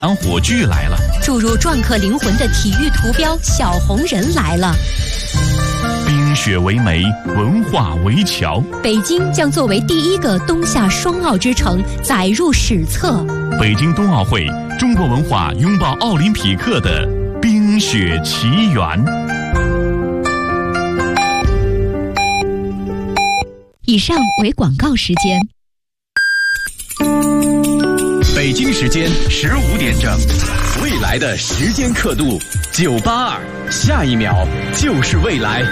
火炬来了， 注入篆刻灵魂的体育图标小红人来了。 冰雪为媒，文化为桥， 北京将作为第一个冬夏双奥之城载入史册。 北京冬奥会，中国文化拥抱奥林匹克的冰雪奇缘。 以上为广告时间。 北京时间15点整，未来的时间刻度982，下一秒就是未来。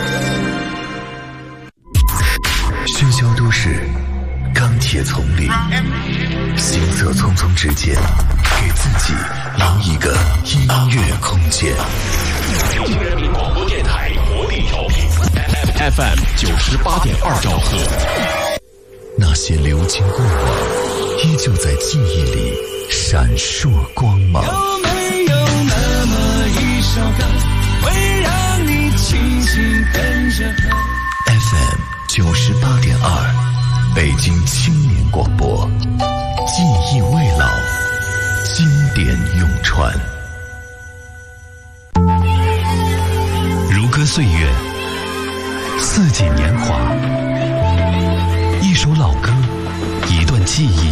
喧嚣都市，钢铁丛林，行色匆匆之间，给自己留一个音乐空间。 北京人民广播电台活力调频 FM 98.2兆赫。 那些流金过往，依旧在记忆里闪烁光芒。 有没有那么一首歌，会让你轻轻跟着和 FM 98.2，北京青年广播，记忆未老，经典永传。 如歌岁月，四季年华，一首老歌，一段记忆，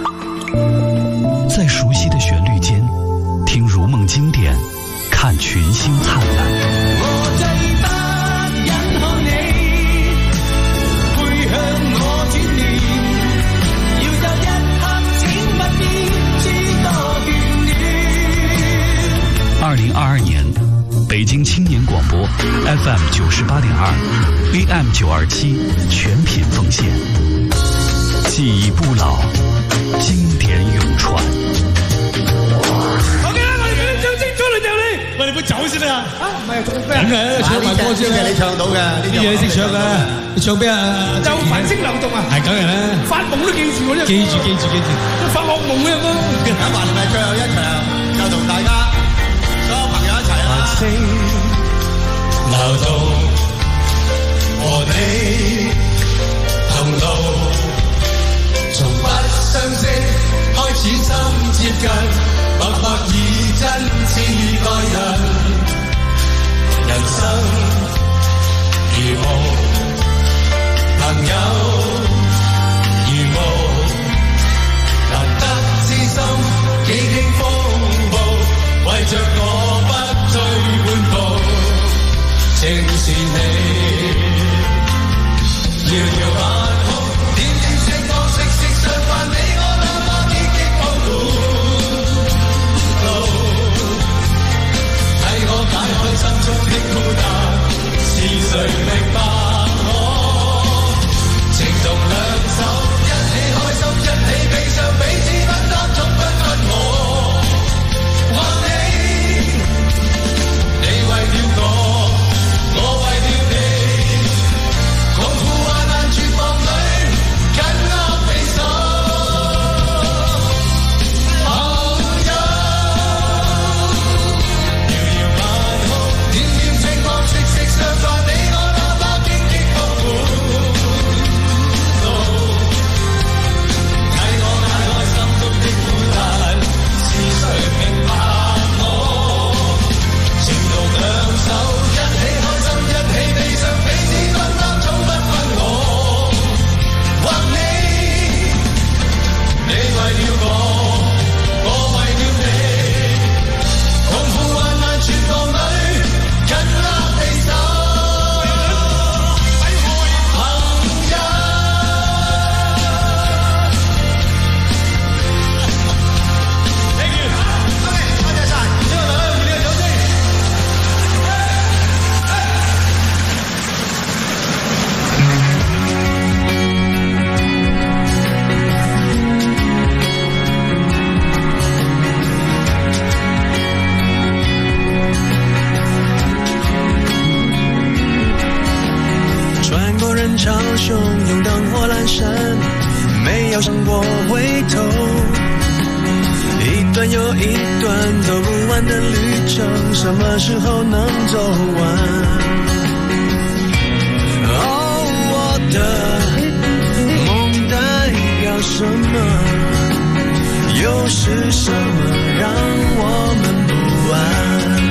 在熟悉的旋律间，听如梦经典，看群星灿烂。 我這班人看你背向我轉念，要有一刻請不變，知多眷戀。 2022年，北京青年廣播 FM 98.2 AM 927全品奉獻，記憶不老，經典永傳。 OK 啦，我哋俾啲掌聲出嚟掉你，我哋唔好走先啦。唔係做咩？梗係唱埋歌先嘅，你唱到嘅，呢啲嘢識唱嘅。你唱咩啊？就繁星流動啊！係梗係啦，發夢都記住我呢。記住，發惡夢嘅咁。咁還係最後一場，就同大家所有朋友一齊啦。繁星流動，和你同路，從不相識開始心接近，默默以真摯愛人，人生如夢，朋友如霧，難得知心幾經風暴，為着我不退半步，正是你遙遙晚空，點點星光息息相伴，你我那麼結結碰路，替我解開心中的孤單，是誰明白我？情同兩手，一起開心，一起悲傷，彼此分擔，總不分我或你，你為了我，我為了你，共赴患難絕望裏，緊握你手，朋友。遙遙晚空，點點星光息息相伴，你我那麼荊棘鋪滿路，替我解開心中的孤單，是誰明白我？情同兩手，一起開心，一起悲傷，彼此分擔，總不分我或你，你為了我，我為了你，共赴患難絕望裏，緊握你手，朋友。Thank you，多謝晒，呢個大家熱烈嘅掌聲。穿过人潮汹涌，灯火阑珊，没有向我回头，一段又一段走不完的旅程，什么时候能走完？哦，我的梦代表什么？ 又是什么让我们不安？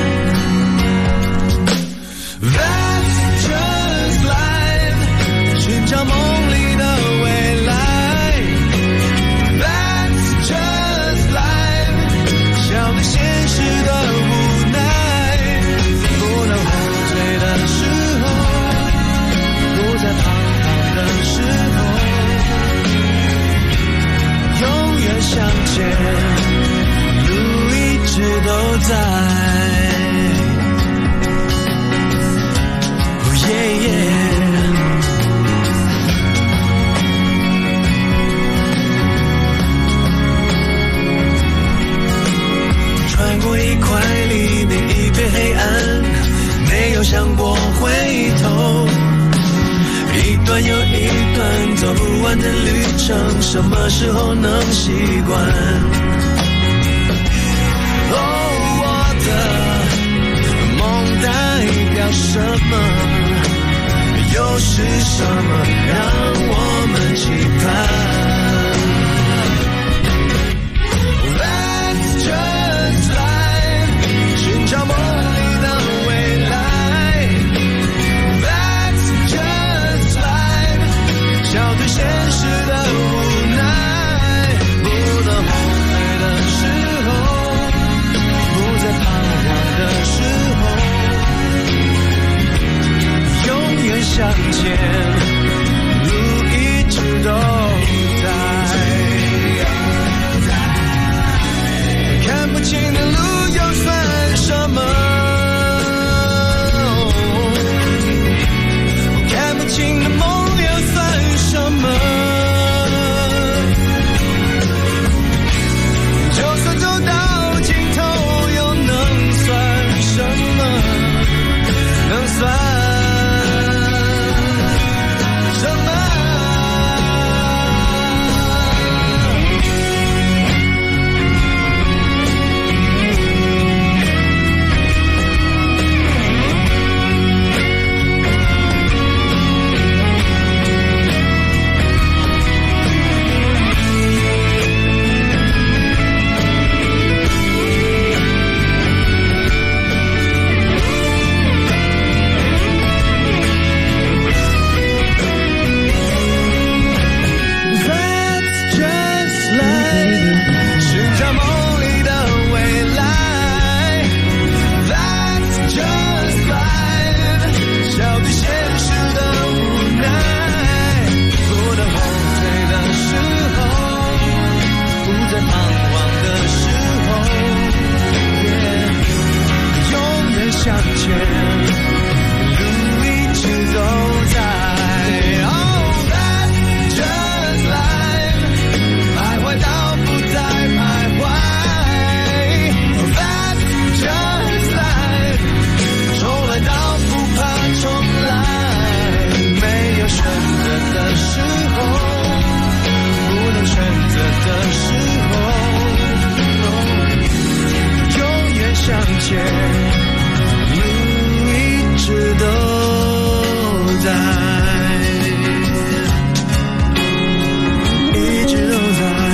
That's just life， 寻找梦里的未来。 That's just life， 笑对现实的无奈。不能后退的时候，不再彷徨的时候，永远向前，路一直都在。穿过一块黎明，一片黑暗，没有想过回头。一段又一段走不完的旅程，什么时候能习惯？哦，我的梦代表什么？又是什么让我们期盼？ That's just life， 寻找梦里的未来。 That's just life， 笑对现实的无奈。不能后退的时候，不再彷徨的时候，永远向前，路一直都在。看不清的路又算什么？看不清的梦又算什么？就算走到尽头，又能算什么？能算？ 向前，路一直都在。Oh, that's just life， 徘徊到不再徘徊。Oh, that's just life， 重来到不怕重来。没有选择的时候，不能选择的时候，永远向前。 一直都在，一直都在。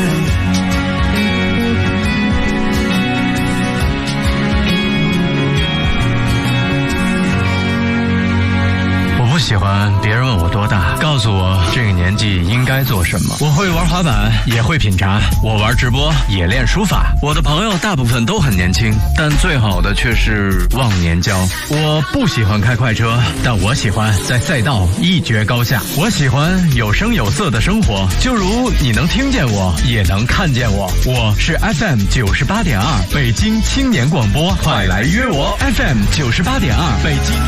我不喜欢别人问我多大，告诉我这个年纪应该做什么。我会玩滑板，也会品茶，我玩直播，也练书法。我的朋友大部分都很年轻，但最好的却是忘年交。我不喜欢开快车，但我喜欢在赛道一决高下。我喜欢有声有色的生活，就如你能听见我，也能看见我。我是 FM 98.2北京青年广播，快来约我 FM 98.2北京。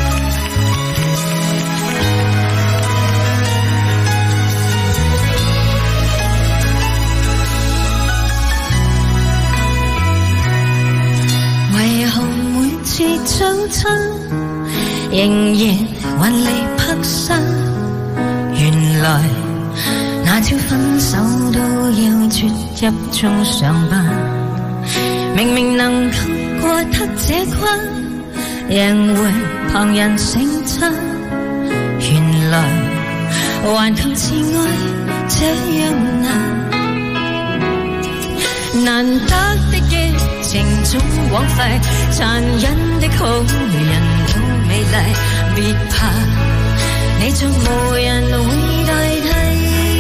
為何每次早親，仍然還離魄身？原來那朝分手都要啜泣中上班，明明能夠過得這關，仍會旁人成親。原來還靠自愛這樣難。 難得的激情總枉費，殘忍的好人都美麗，別怕你像無人會代替。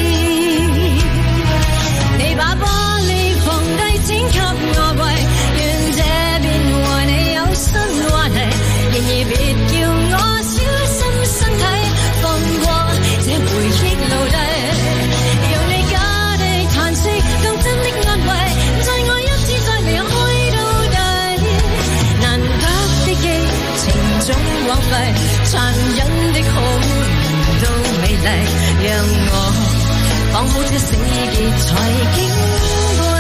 你把玻璃放低剪給我跪，願這邊和你有新話題，然而別叫我小心身體，放過這回憶奴隸，用你假的嘆息當真的安慰，在我一次再離開到底，難得的激情總枉費，殘忍的好人都美麗，讓我綁好這死結才矜貴。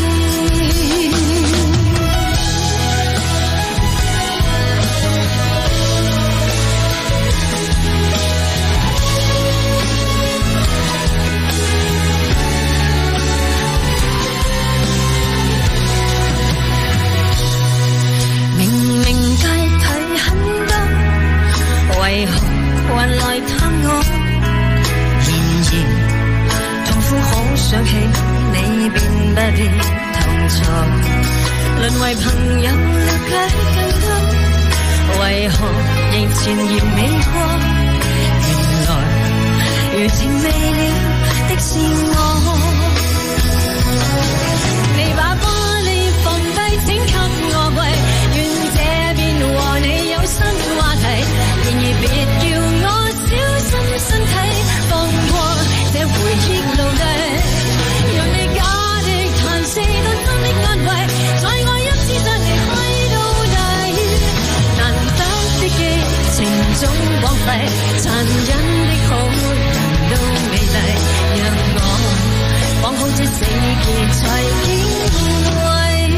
明明街睇很多，為何還來探我？然而痛苦可想起你便不必同坐，淪為朋友了解更多，為何仍纏綿未過？原來餘情未了的是我。你把玻璃放低請給我跪，願這邊和你有新話題，然而別叫我小心身體，放過這回憶奴隸，讓你假的嘆息當真的安慰，在我一次再離開到底，難得的激情總枉費，殘忍的好人都美麗，讓我綁好這死結才矜貴，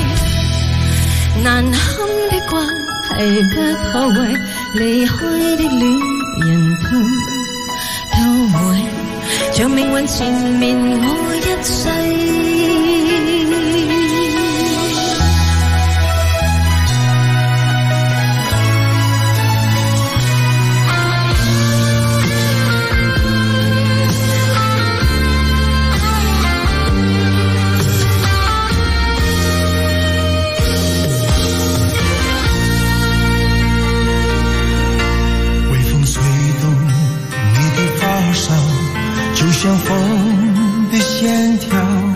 難堪的關係不可為離開的戀人痛，都會像命運纏綿我一世。 像风的线条，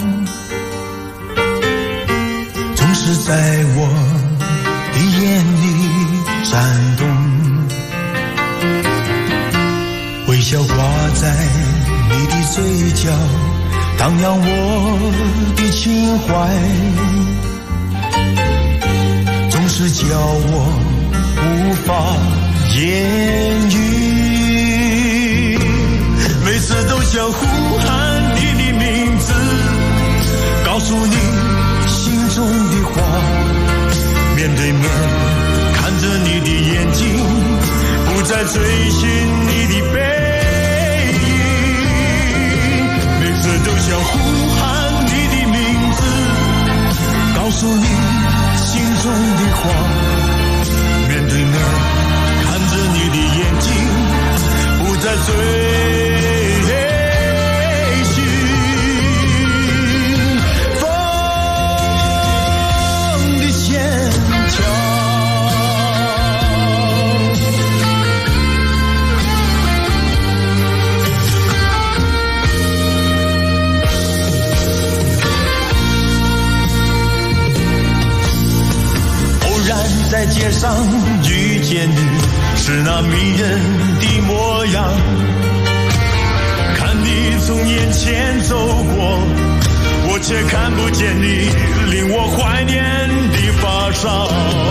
总是在我的眼里闪动，微笑挂在你的嘴角，荡漾我的情怀，总是叫我无法言语，每次都想呼喊你的名字，告诉你心中的话，面对面看着你的眼睛，不再追寻你的背影，每次都想呼喊你的名字，告诉你心中的话，面对面看着你的眼睛，不再追在街上遇见你，是那迷人的模样，看你从眼前走过，我却看不见你令我怀念的发梢，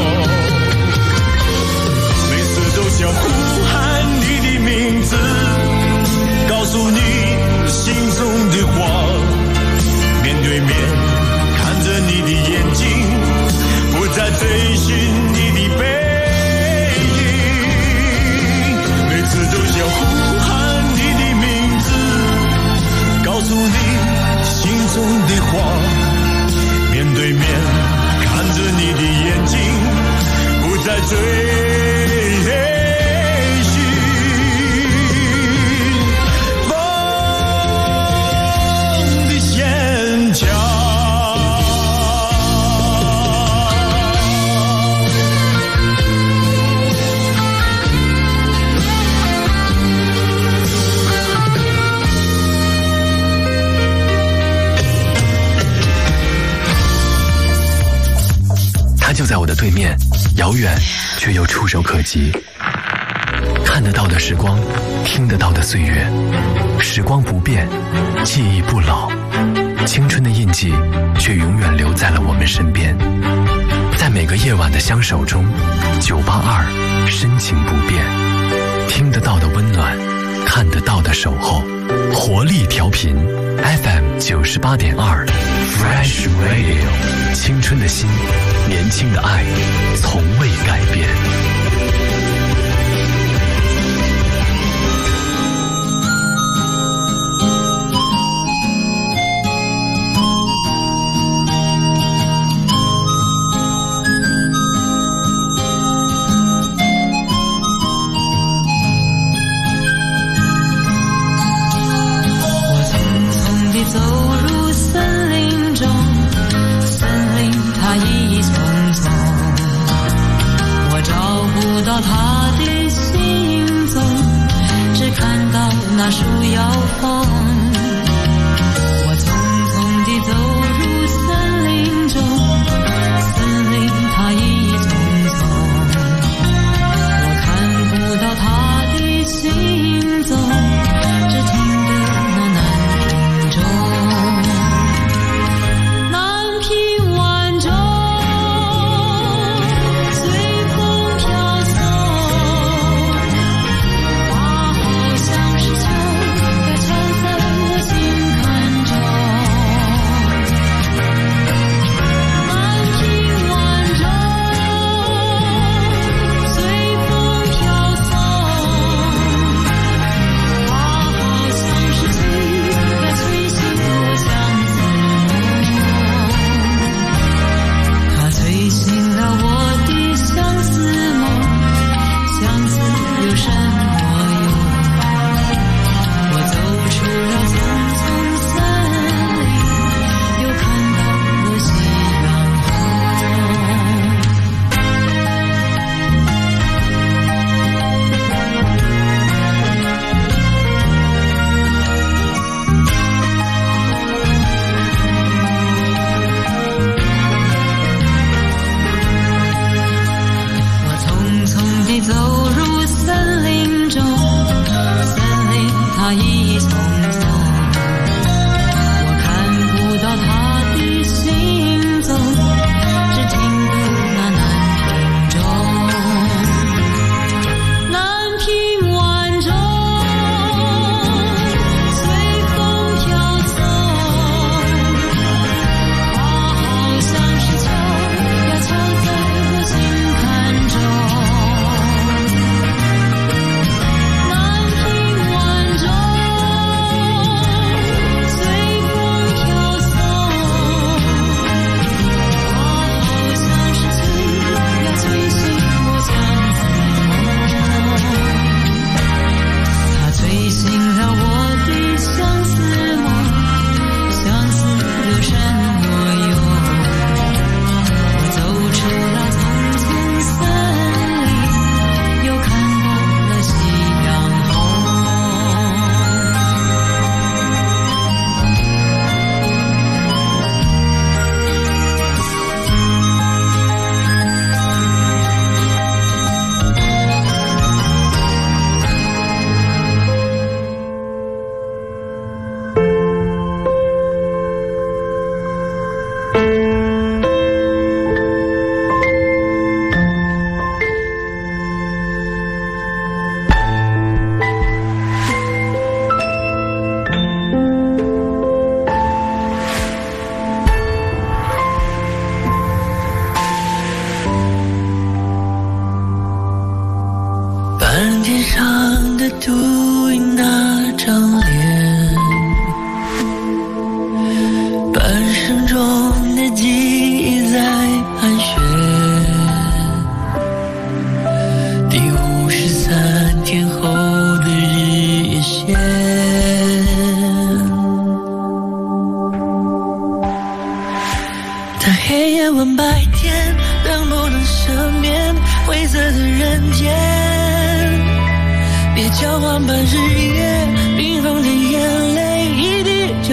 每次都想呼喊你的名字，告诉你心中的话，面对面看着你的眼睛，不再追寻你的背影，每次都想呼喊你的名字，告诉你心中的话，面对面看着你的眼睛， 它就在我的对面，遥远却又触手可及。看得到的时光，听得到的岁月，时光不变，记忆不老，青春的印记却永远留在了我们身边。在每个夜晚的相守中，982深情不变，听得到的温暖，看得到的守候，活力调频 FM 98.2 Fresh Radio， 青春的心，年轻的爱，从未改变。 那树摇晃，我匆匆地走入森林中，森林它一丛丛，我看不到它的行踪，只听得那南屏钟，南屏晚钟随风飘送，花好像是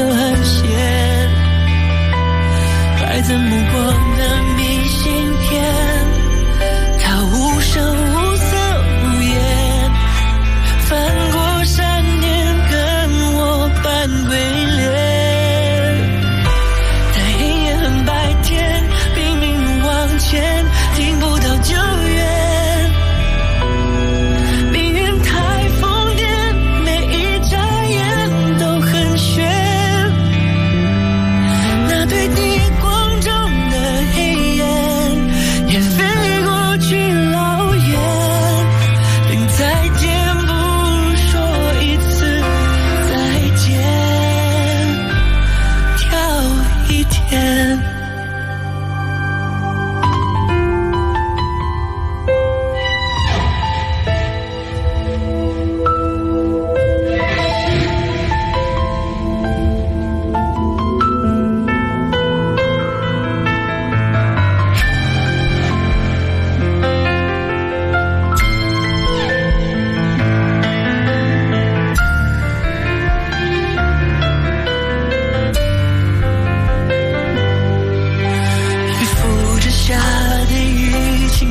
在目光的明信片，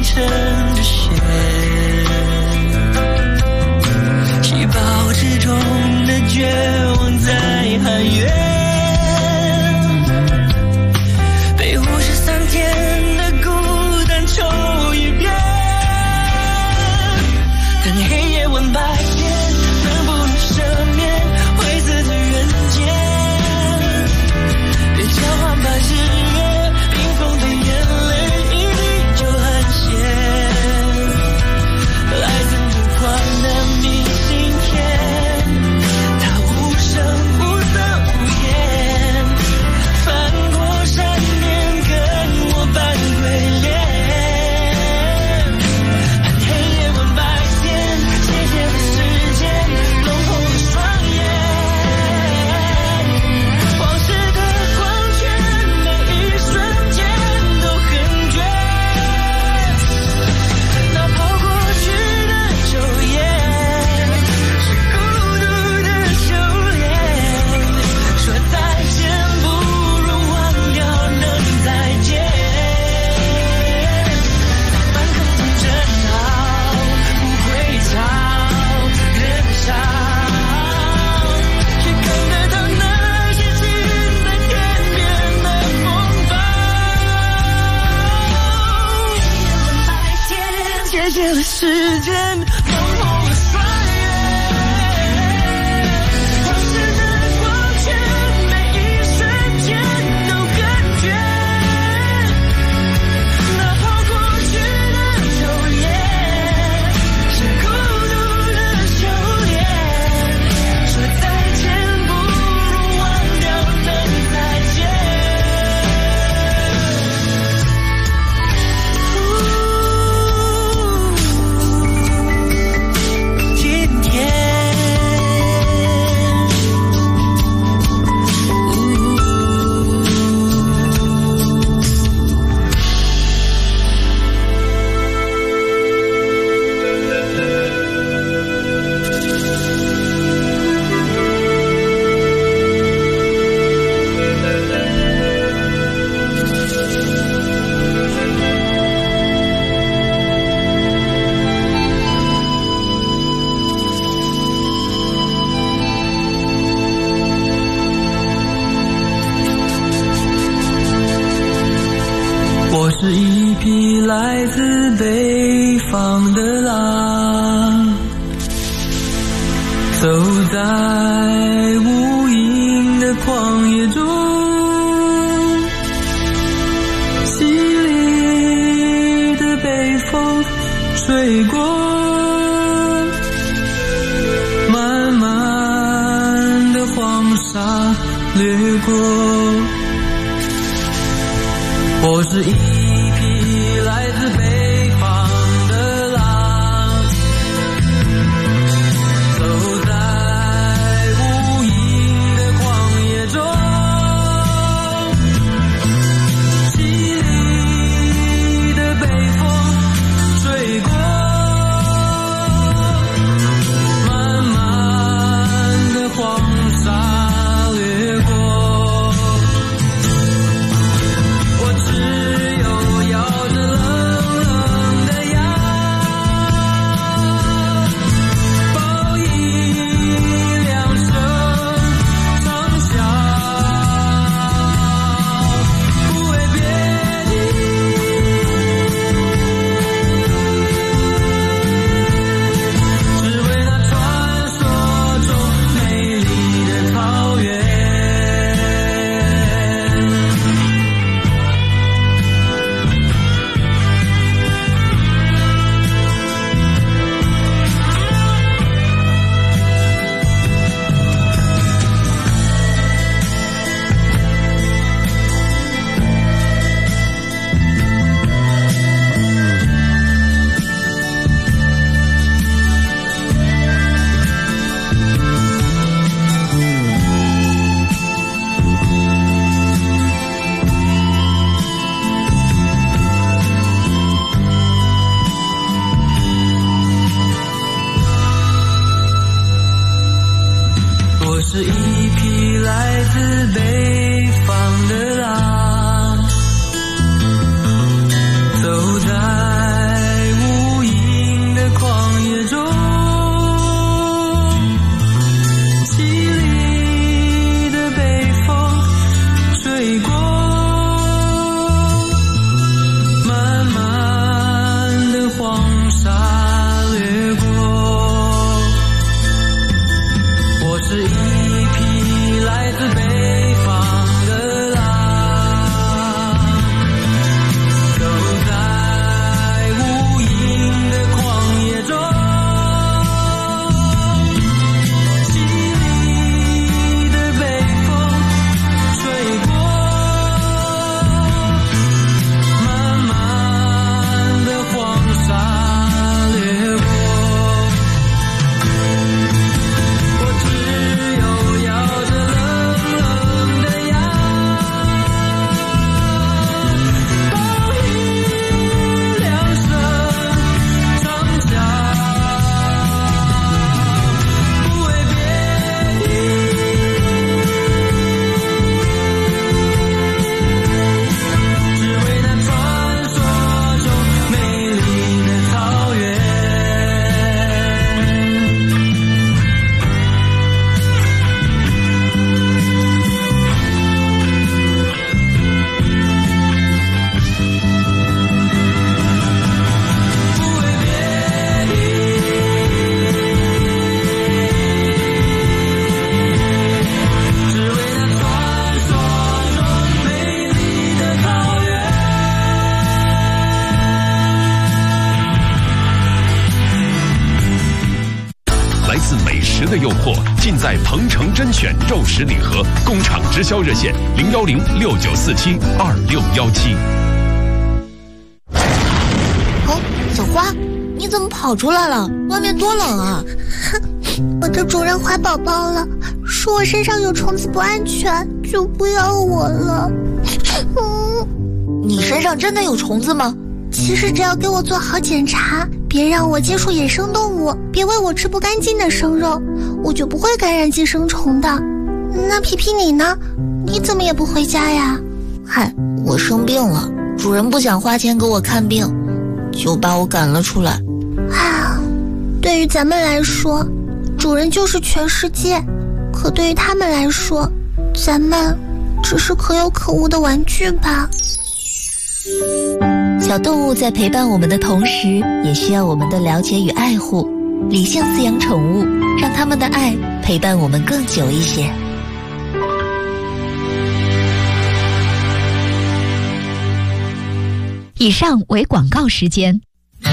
成着线，细胞之中的绝望在喊冤，被53天的孤单抽一遍，等黑夜问白天能不能赦免灰色的人间，别交换白日月冰封的眼泪一滴就寒鲜，来自梦幻的明信片，它无声无色无言，翻过山巅跟我扮鬼脸，黑夜问白天，谢谢了时间弄红了双眼，往事的光圈每一瞬间都很绝，那跑过去的昼夜是孤独的修炼，说再见不如忘掉能再见，满空中争吵不会吵人少，却看得到那些近在天边的风暴，白天谢谢了时间弄红了双眼，往事的光圈每一瞬间都很绝，那跑过去的昼夜是孤独的修炼，说再见不如忘掉能再见，今天我是一匹来自北方的狼，走在无垠的旷野中，凄厉的北风吹过，漫漫的黄沙掠过，我是一匹来自北方的狼，走在无垠的旷野中，凄厉的北风吹过，漫漫的黄沙掠过，我只有货尽在鹏城甄选肉食礼盒，工厂直销热线01069472617。 哦，小花，你怎么跑出来了？外面多冷啊！ 我的主人怀宝宝了，说我身上有虫子不安全，就不要我了。 你身上真的有虫子吗？ 其实只要给我做好检查，别让我接触野生动物，别喂我吃不干净的生肉，我就不会感染寄生虫的。那皮皮你呢？你怎么也不回家呀？ 嗨，我生病了，主人不想花钱给我看病，就把我赶了出来。 啊，对于咱们来说，主人就是全世界，可对于他们来说，咱们只是可有可无的玩具吧。 小动物在陪伴我们的同时，也需要我们的了解与爱护。理性饲养宠物，让他们的爱陪伴我们更久一些。以上为广告时间。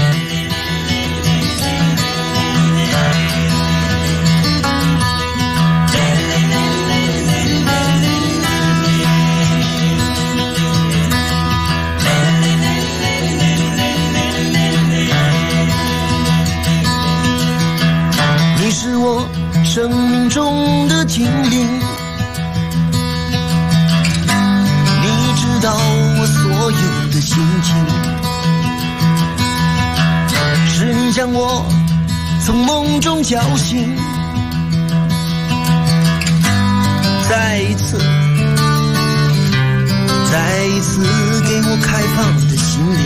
你是我生命中的精灵，你知道我所有的心情，是你将我从梦中叫醒，再一次给我开放的心灵。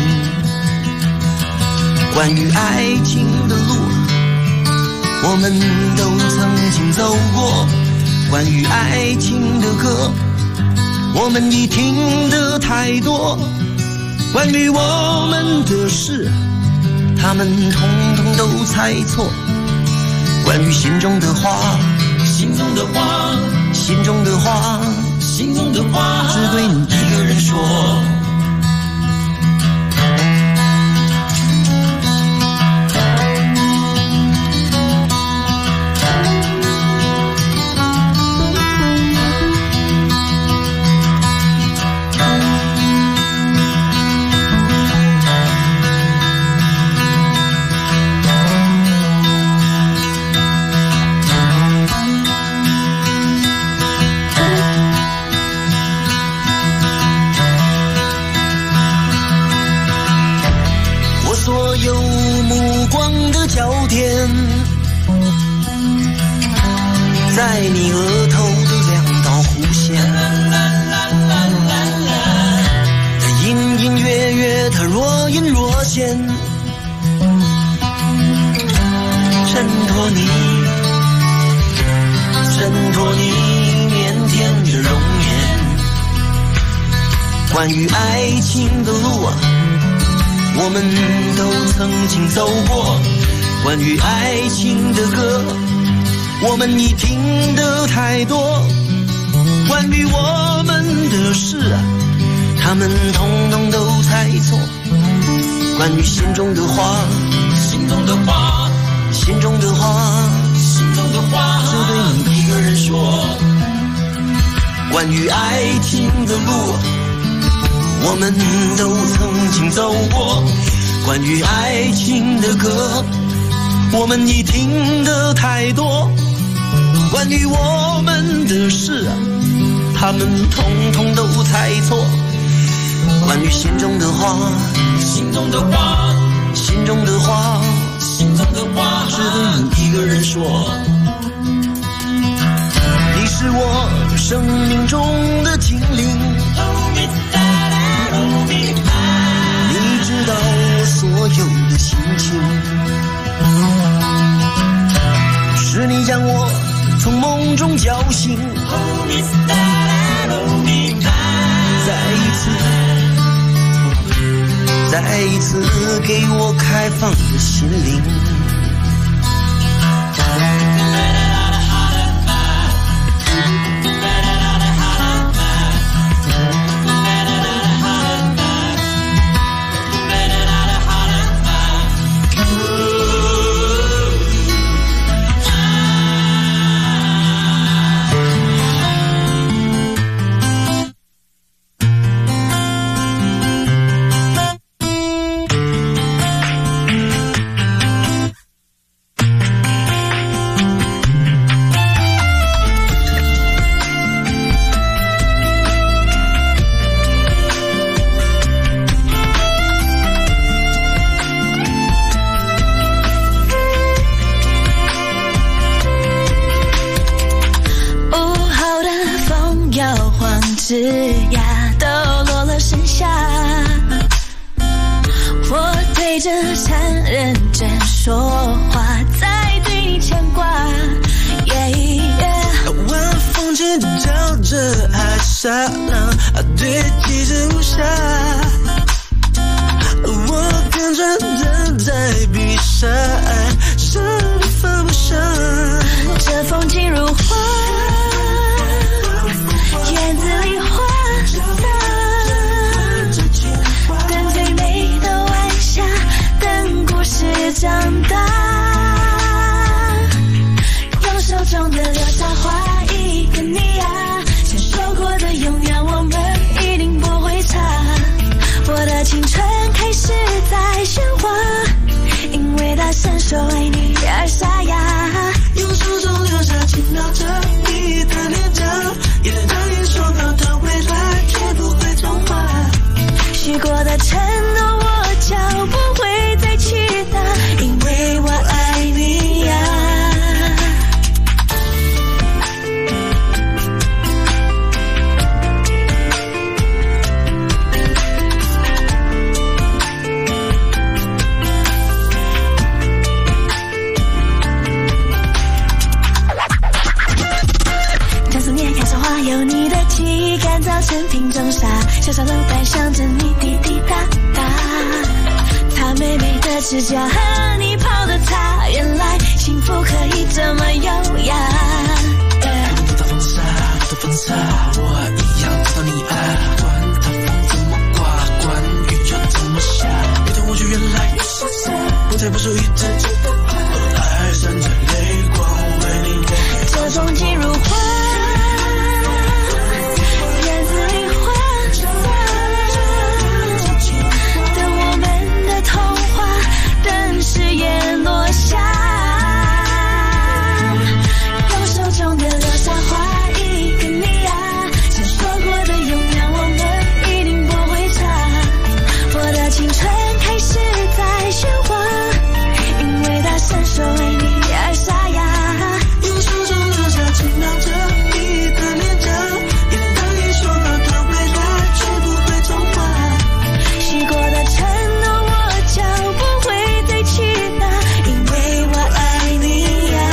关于爱情的路，我们都曾经走过，关于爱情的歌，我们已听得太多，关于我们的事，他们统统都猜错，关于心中的话，心中的话，心中的话，心中的话，只对你一个人说。在你额头的两道弧线，它隐隐约约，它若隐若现，衬托你腼腆的容颜。关于爱情的路啊，我们都曾经走过，关于爱情的歌，我们已听得太多，关于我们的事啊，他们统统都猜错，关于心中的话，心中的话，心中的话，心中的话，只对你一个人说。关于爱情的路，我们都曾经走过，关于爱情的歌，我们已听得太多，关于我们的事啊，他们统统都猜错，关于心中的话，心中的话，心中的话，心中的话，只对你一个人说。你是我生命中的精灵，你知道我所有的心情，是你将我从梦中叫醒，再一次给我开放的心灵。 枝桠都落了盛夏，我对着残认真说话，在对你牵挂。 晚风轻轻叫着爱沙浪，对记着无暇。我更纯真在闭上，手里放不下。 这风景如画，院子里花洒，等最美的晚霞，等故事长大。用手中的流沙画一个你啊，想说过的永远我们一定不会差。我的青春开始在喧哗，因为它闪烁为你而沙哑。 用手中留下轻描着你的脸颊，也让你说到的未来绝不会重画。 许过的承诺我就不会再去打，因为我爱你呀。有你的记忆干燥成瓶中沙，小小楼板响着你滴滴答答。她美美的指甲和你泡的茶，原来幸福可以这么优雅。 多大风沙，多大风沙，我一样知道你爱。管它风怎么刮，管雨要怎么下，越等我就越来越潇洒，不再不属于自己的爱。爱闪着泪光，为你我可以这风景如画。誓言落下，用手中的流沙画一个你啊，想说过的永远我们一定不会差。我的青春开始在喧哗，因为它闪烁为你而沙哑。 用手中留下轻描着你的脸颊，也让你说到的未来绝不会重画。 许过的承诺我就不会再去打，因为我爱你呀。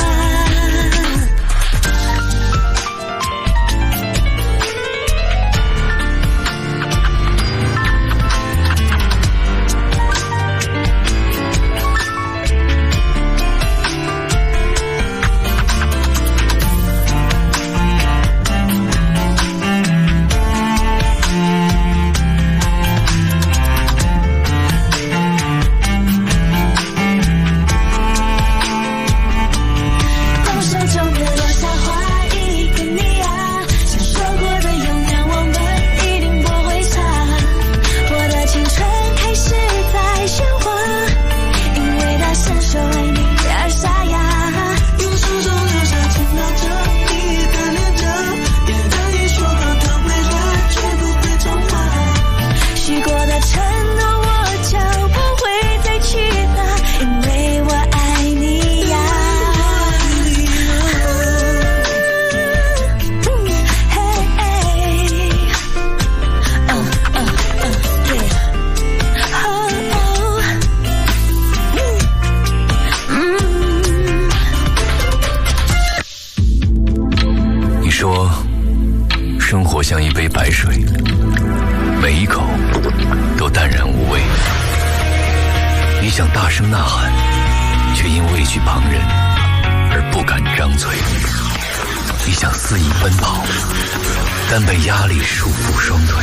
像一杯白水，每一口都淡然无味。你想大声呐喊，却因畏惧旁人而不敢张嘴。你想肆意奔跑，但被压力束缚双腿。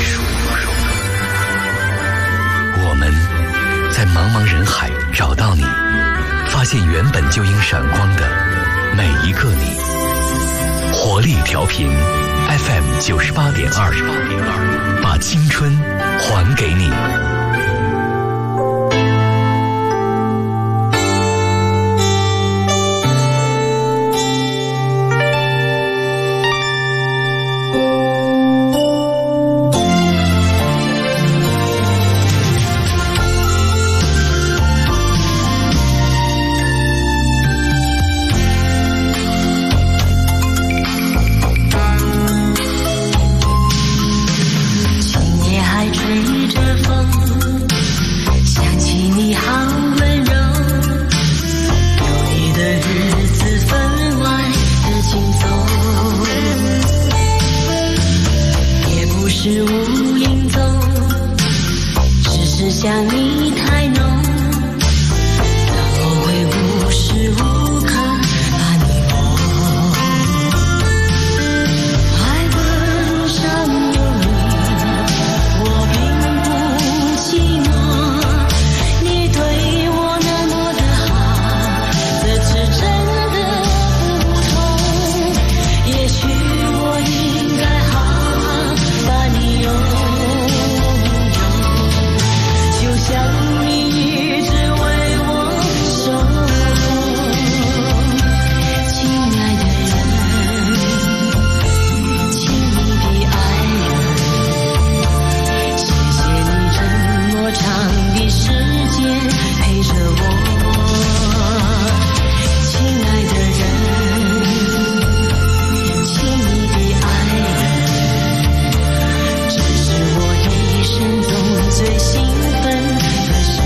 我们在茫茫人海找到你，发现原本就应闪光的每一个你。活力调频 FM 98.2，把青春还给你。 想你太浓，我会无时无刻把你摸。爱的路上有你，我并不寂寞。你对我那么的好，这次真的不同。也许我应该好好把你拥有，就像你一直为我守候。亲爱的人，亲密的爱人，谢谢你这么长的时间陪着我。亲爱的人，亲密的爱人，这是我一生中最兴奋的时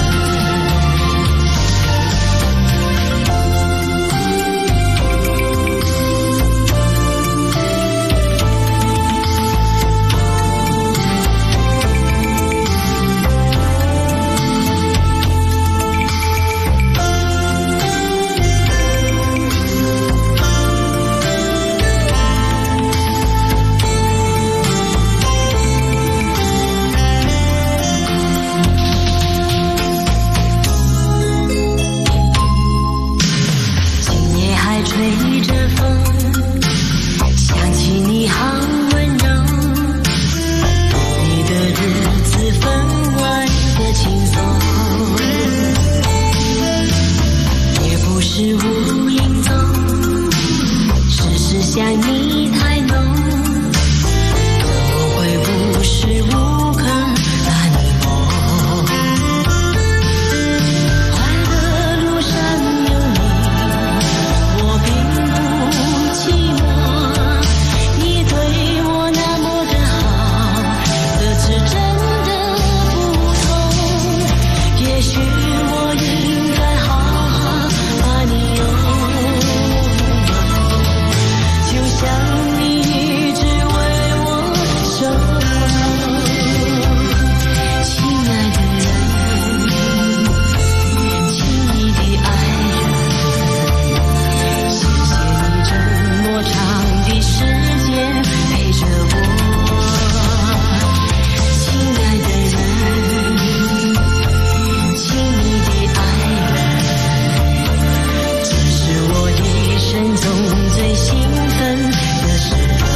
今夜还吹着风，想起你好温柔，你的日子分外的轻松，也不是无影踪，只是想你太浓，我会无时无刻把你摸。爱的路上有你，我并不寂寞。你对我那么的好，这次真的不同。也许我应该好好把你拥有，就像你一直为我守候。亲爱的人，亲密的爱人，谢谢你这么长的时间陪着我。亲爱的人，亲密的爱人，这是我一生中最兴奋的时刻。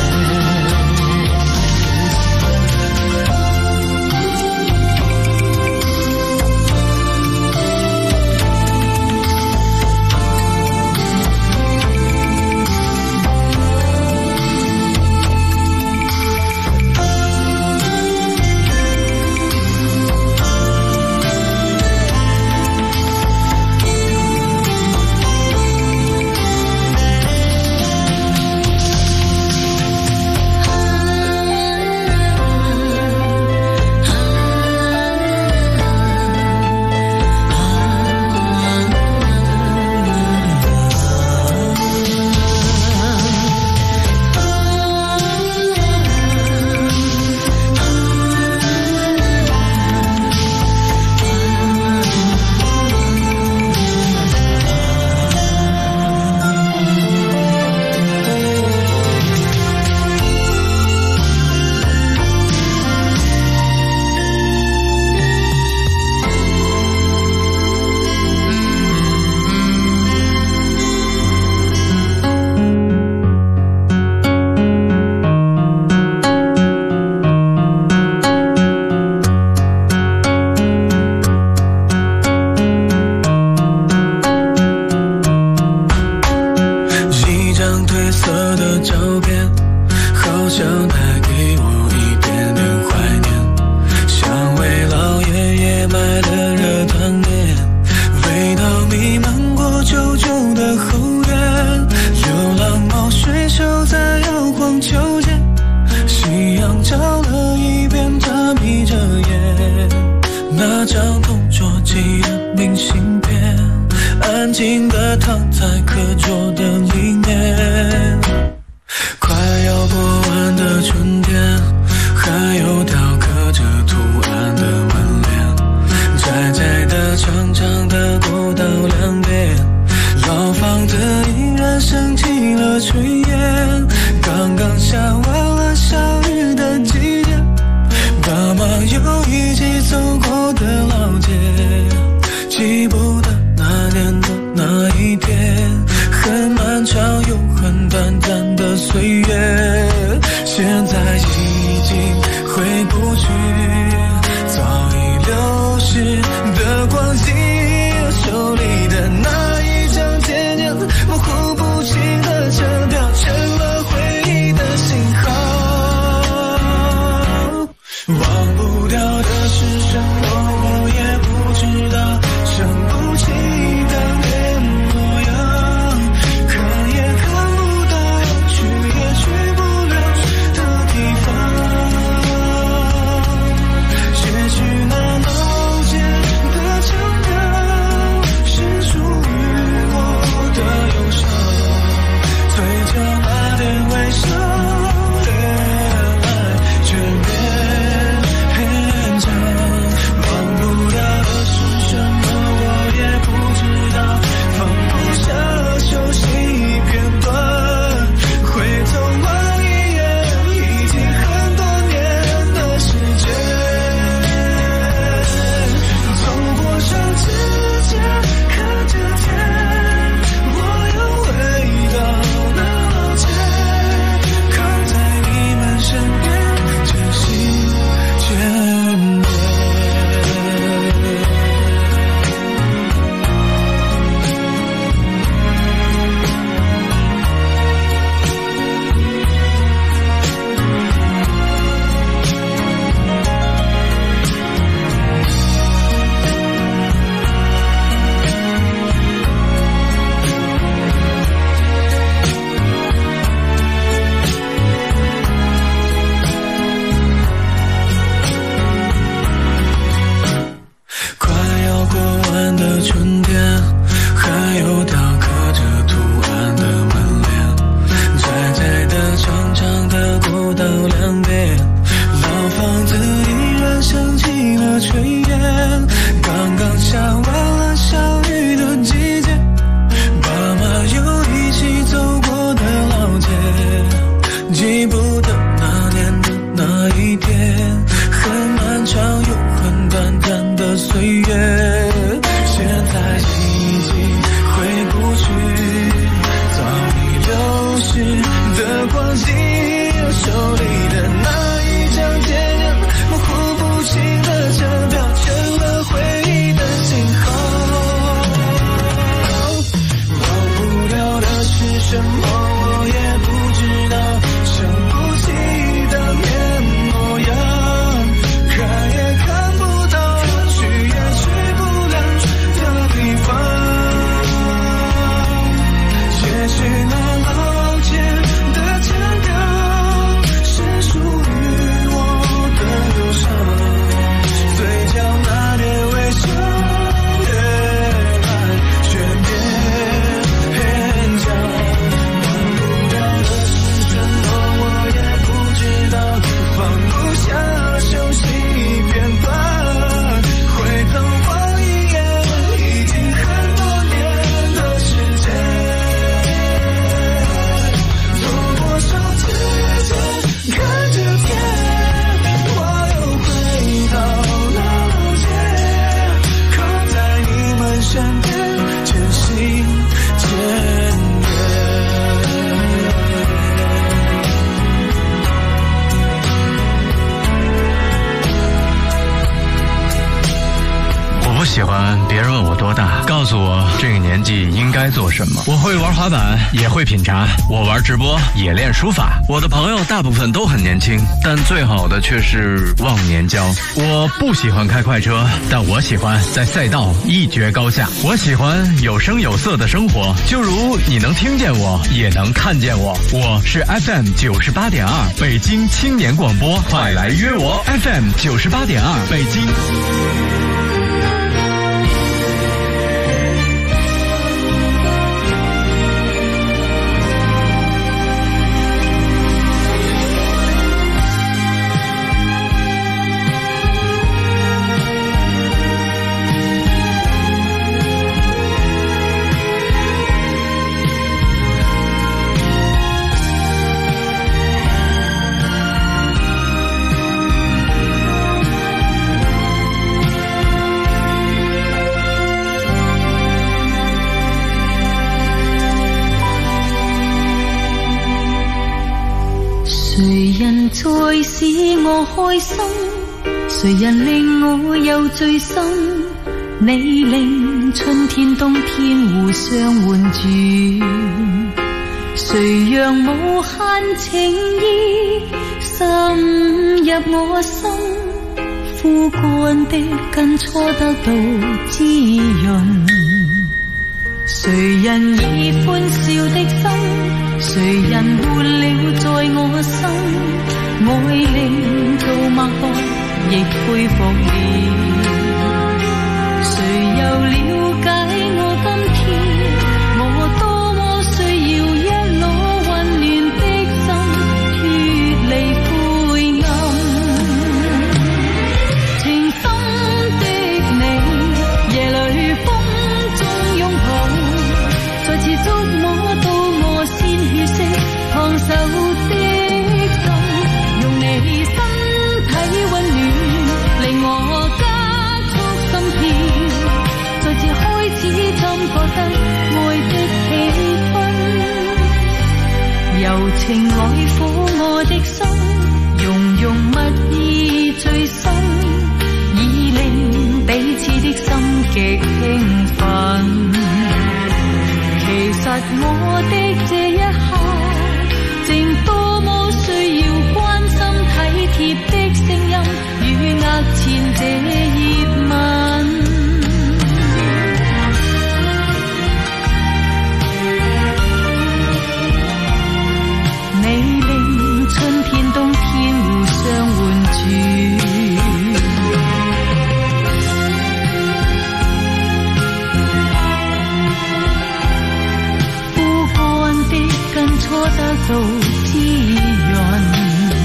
一张褪色的照片，好像带给我一点点怀念，像为老爷爷买的热汤面，味道弥漫过旧旧的后院，流浪猫睡熟在摇晃秋千，夕阳照了一遍，它眯着眼，那张同桌寄的明信片，安静地躺在课桌的里面。快要过完的春天，还有雕刻着图案的门帘， 长长的过道两边，老房子依然升起了炊烟，刚刚下完了小雨的季节，爸妈又一起走过的老街，记不得那年的那一天，很漫长又很短暂的岁月，现在已经回不去，早已流逝的光景，手里的那一张渐渐模糊不清的车票，成了回忆的信号。忘不掉的是什么，我也不知道，想不起的脸模样，看也看不到，去也去不了的地方，也许那老街的腔调是属于我的忧伤，嘴角那点微笑却变长，忘不掉的是什么，我也不知道，放不下熟悉片段，回头望一眼，已经很多年的时间，走过上之前，看着天，我又回到那老街，靠在你们身边，渐行渐远。快要过完的春天，还有道刻着图案的门帘，窄窄的长长的过道两边，老房子依然升起了炊烟，刚刚下完了小雨的季节，爸妈又一起走过的老街，记不得那年的那一天，很漫长又很短暂的岁月，现在已经回不去，早已流逝的光景，手里的那一张渐渐模糊不清的车票，成了回忆的信号。忘不了的是什么，我也不知道，想不起的面模样，看也看不到，去也去不了的地方，也许那老街的腔调是属于我的忧伤，嘴角那点微笑却变长，忘不掉的是什么，我也不知道，放不下熟悉片段，回头望一眼，已经很多年的时间，走过上之前，看着天，我又回到那老街，靠在你们身边，渐行渐远。 我不喜欢别人问我多大，告诉我这个年纪应该做什么。我会玩滑板，也会品茶，我玩直播，也练书法。我的朋友大部分都很年轻，但最好的却是忘年交。我不喜欢开快车，但我喜欢在赛道一决高下。我喜欢有声有色的生活，就如你能听见我，也能看见我。我是 FM 98.2北京青年广播，快来约我 FM 98.2北京。 會使我開心？誰人令我又醉心？你令春天冬天互相換轉，誰讓無限情意滲入我心？枯乾的根初得到滋潤。誰人以歡笑的心？誰人活了在我心？愛令到脈搏亦恢復了。誰又了解我今天？我多麼需要一顆溫暖的心，脫離灰暗。情深的你，夜裏風中擁抱，再次觸摸到我鮮血色燙手的手，用你身體溫暖令我加速心跳，再次開始感覺得愛的氣氛，柔情愛撫我的心，融融蜜意最深，已令彼此的心極興奮。其實我的這一刻，正多麼需要關心體貼的聲音，與額前這熱吻。你令春天冬天互相換轉，枯乾的根初得到滋潤。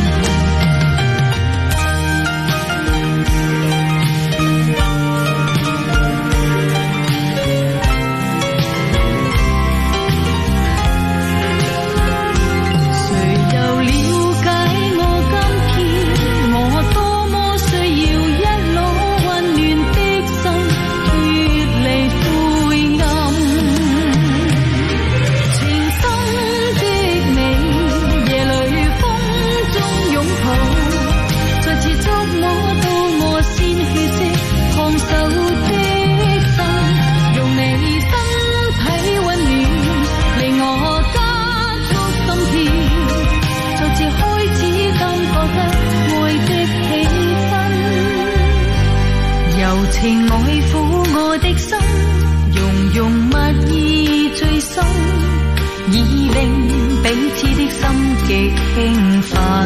情愛撫我的心，融融蜜意最深，已令彼此的心極興奮。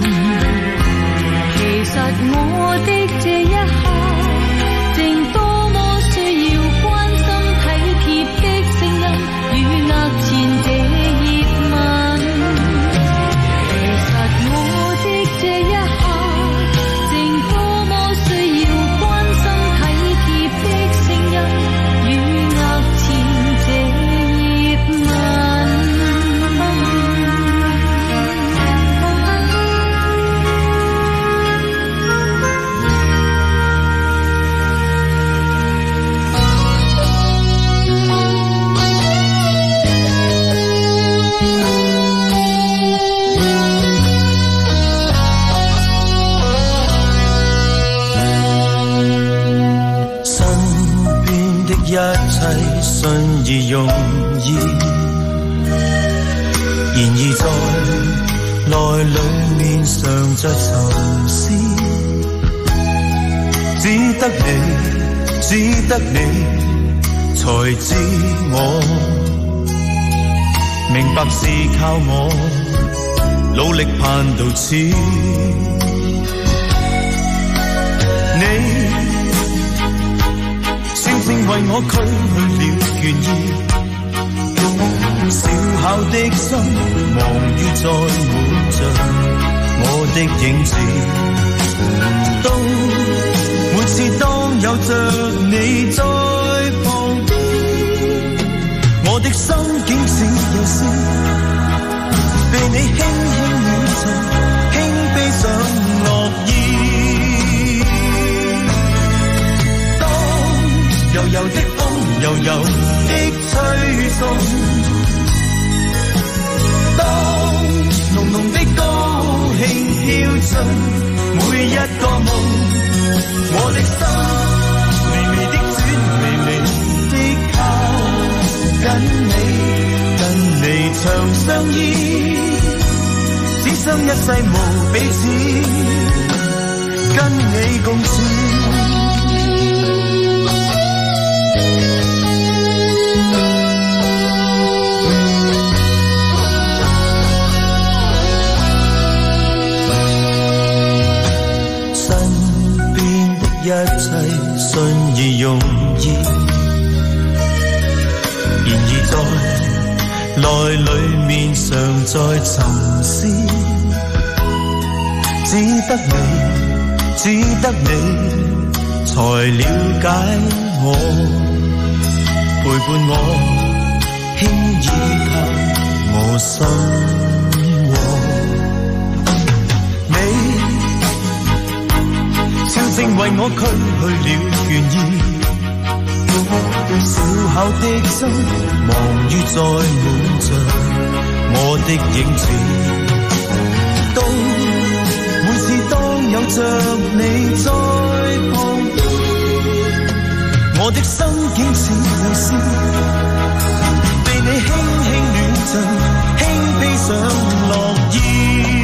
其實我的這一刻，正多麼需要關心體貼的聲音，與額前這熱吻。其實我的這一刻，正多麼需要關心的聲音，與額前這熱吻。 一切信而容易，然而在內裏面常在沉思，只得你才知我明白是靠我努力盼到此，你正為我驅去了倦意，小巧的心忙於再滿着我的影子，到每次當有着你在旁邊，我的心境只有笑，被你輕輕繞着，輕悲上樂意。柔柔的風，柔柔的吹送，當濃濃的高興興飄進每一個夢，我的心微微的轉，微微的靠緊你長相依，此生一世無彼此，跟你共處。一切信而容易，然而在內裏面常在沉思，只得你才了解我，陪伴我，輕倚靠我心笑聲為我驅去了倦意，小巧的心忙於載滿着我的影子，每次當有着你在旁邊，我的心境似微笑，被你輕輕暖浸，輕披上樂意。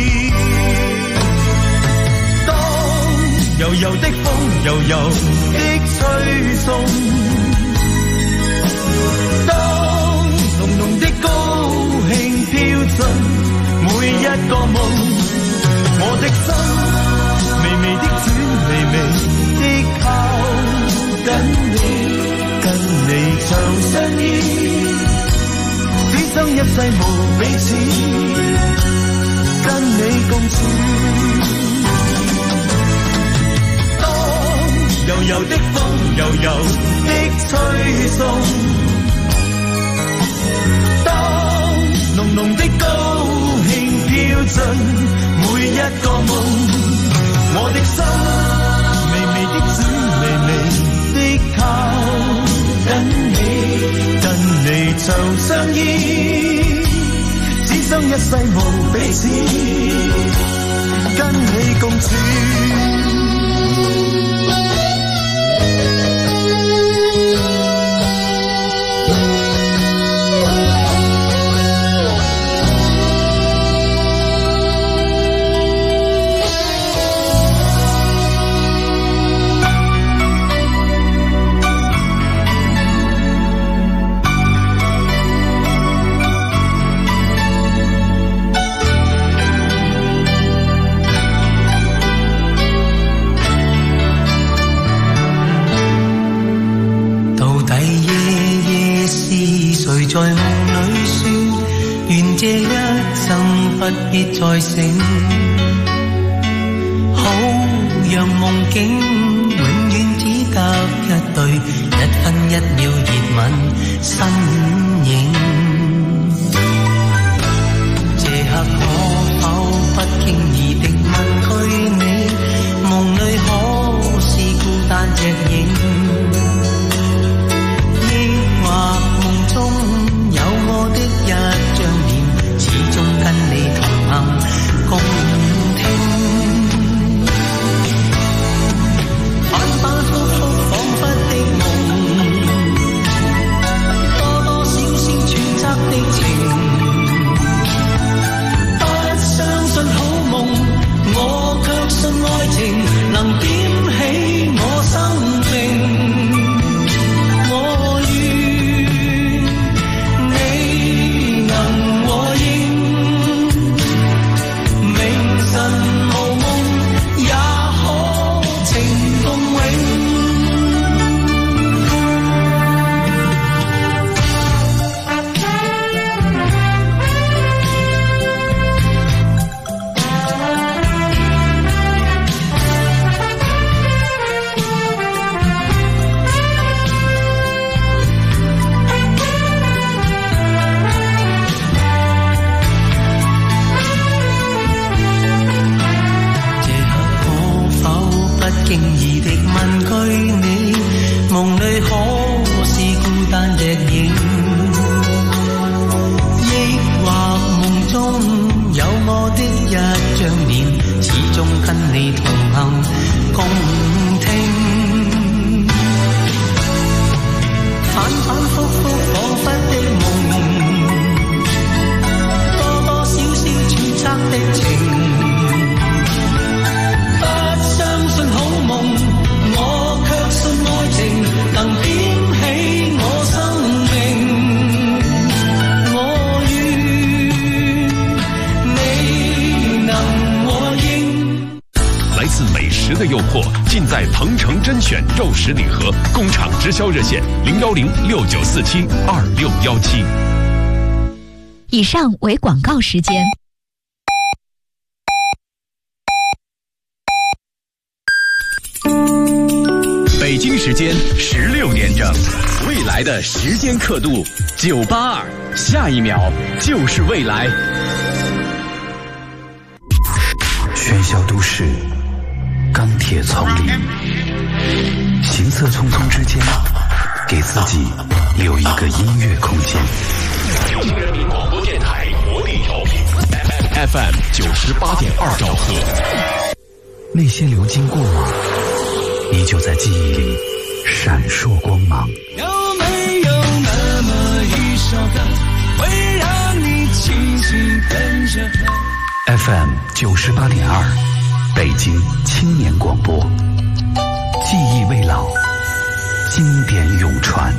柔柔的風，柔柔的吹送，當濃濃的高興飄進每一個夢，我的心微微的轉，微微的靠緊你，跟你長相依，此生一世無彼此，跟你共處。柔柔的風，柔柔的吹送，當濃濃的高興飄進每一個夢，我的心微微的轉，微微的靠緊你，跟你長相依，此生一世無彼此，跟你共處。在夢裏說，願這一生不必再醒，好讓夢境永遠只得一對，一分一秒熱吻身影。這刻可否不經意地問句你，夢裏可是孤單隻影，抑或夢中有我的一張臉，始終跟你同行共聽。反反覆覆彷彿的夢，多多少少揣測的情，不相信好夢，我卻信愛情能點起我生命。經意的問句你，夢裏可是孤單隻影，抑或夢中有我的一張中跟你同行共聽，反反复复彷彿的夢，多多少少揣測的情，不相信好夢，我卻信愛情能點起我生命。 来自美食的诱惑，尽在腾城甄选肉食礼盒，工厂直销热线01069472617。 以上为广告时间。 北京时间16点整，未来的时间刻度982，下一秒就是未来。 喧嚣都市，钢铁丛林，行色匆匆之间，给自己留一个音乐空间。 北京人民广播电台活力调频 FM 98.2兆赫。 那些流金过往，依旧在记忆里闪烁光芒。 有没有那么一首歌，会让你轻轻跟着 FM 98.2，北京青年广播，记忆未老，经典永传。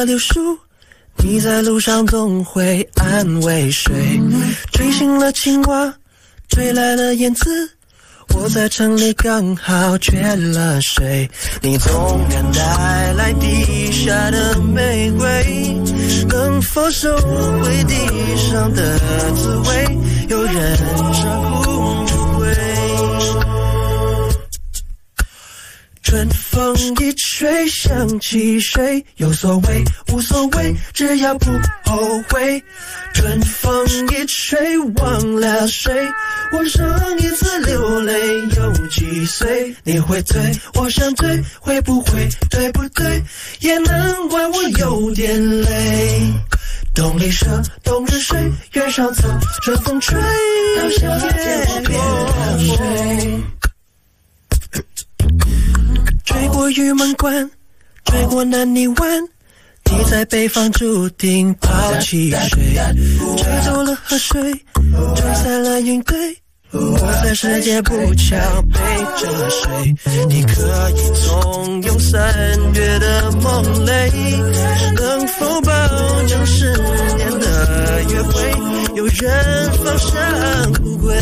流苏，你在路上总会安慰谁？吹醒了青蛙，吹来了燕子，我在城里刚好缺了水。你总敢带来地下的玫瑰，能否收回地上的滋味？有人傻乎不会。春风一吹想起谁，有所谓无所谓，只要不后悔。春风一吹忘了谁，我上一次流泪有几岁？你会醉，我想醉，会不会对不对？也难怪我有点累。冬里蛇，冬日睡，原上草，春风吹，到夏天我变了谁？追过玉门关，追过南泥湾，你在北方注定抛弃谁？吹走了河水，吹散了云堆，我在世界不巧背着谁？你可以纵容3月的梦泪，能否保证10年的约会有人放上不归？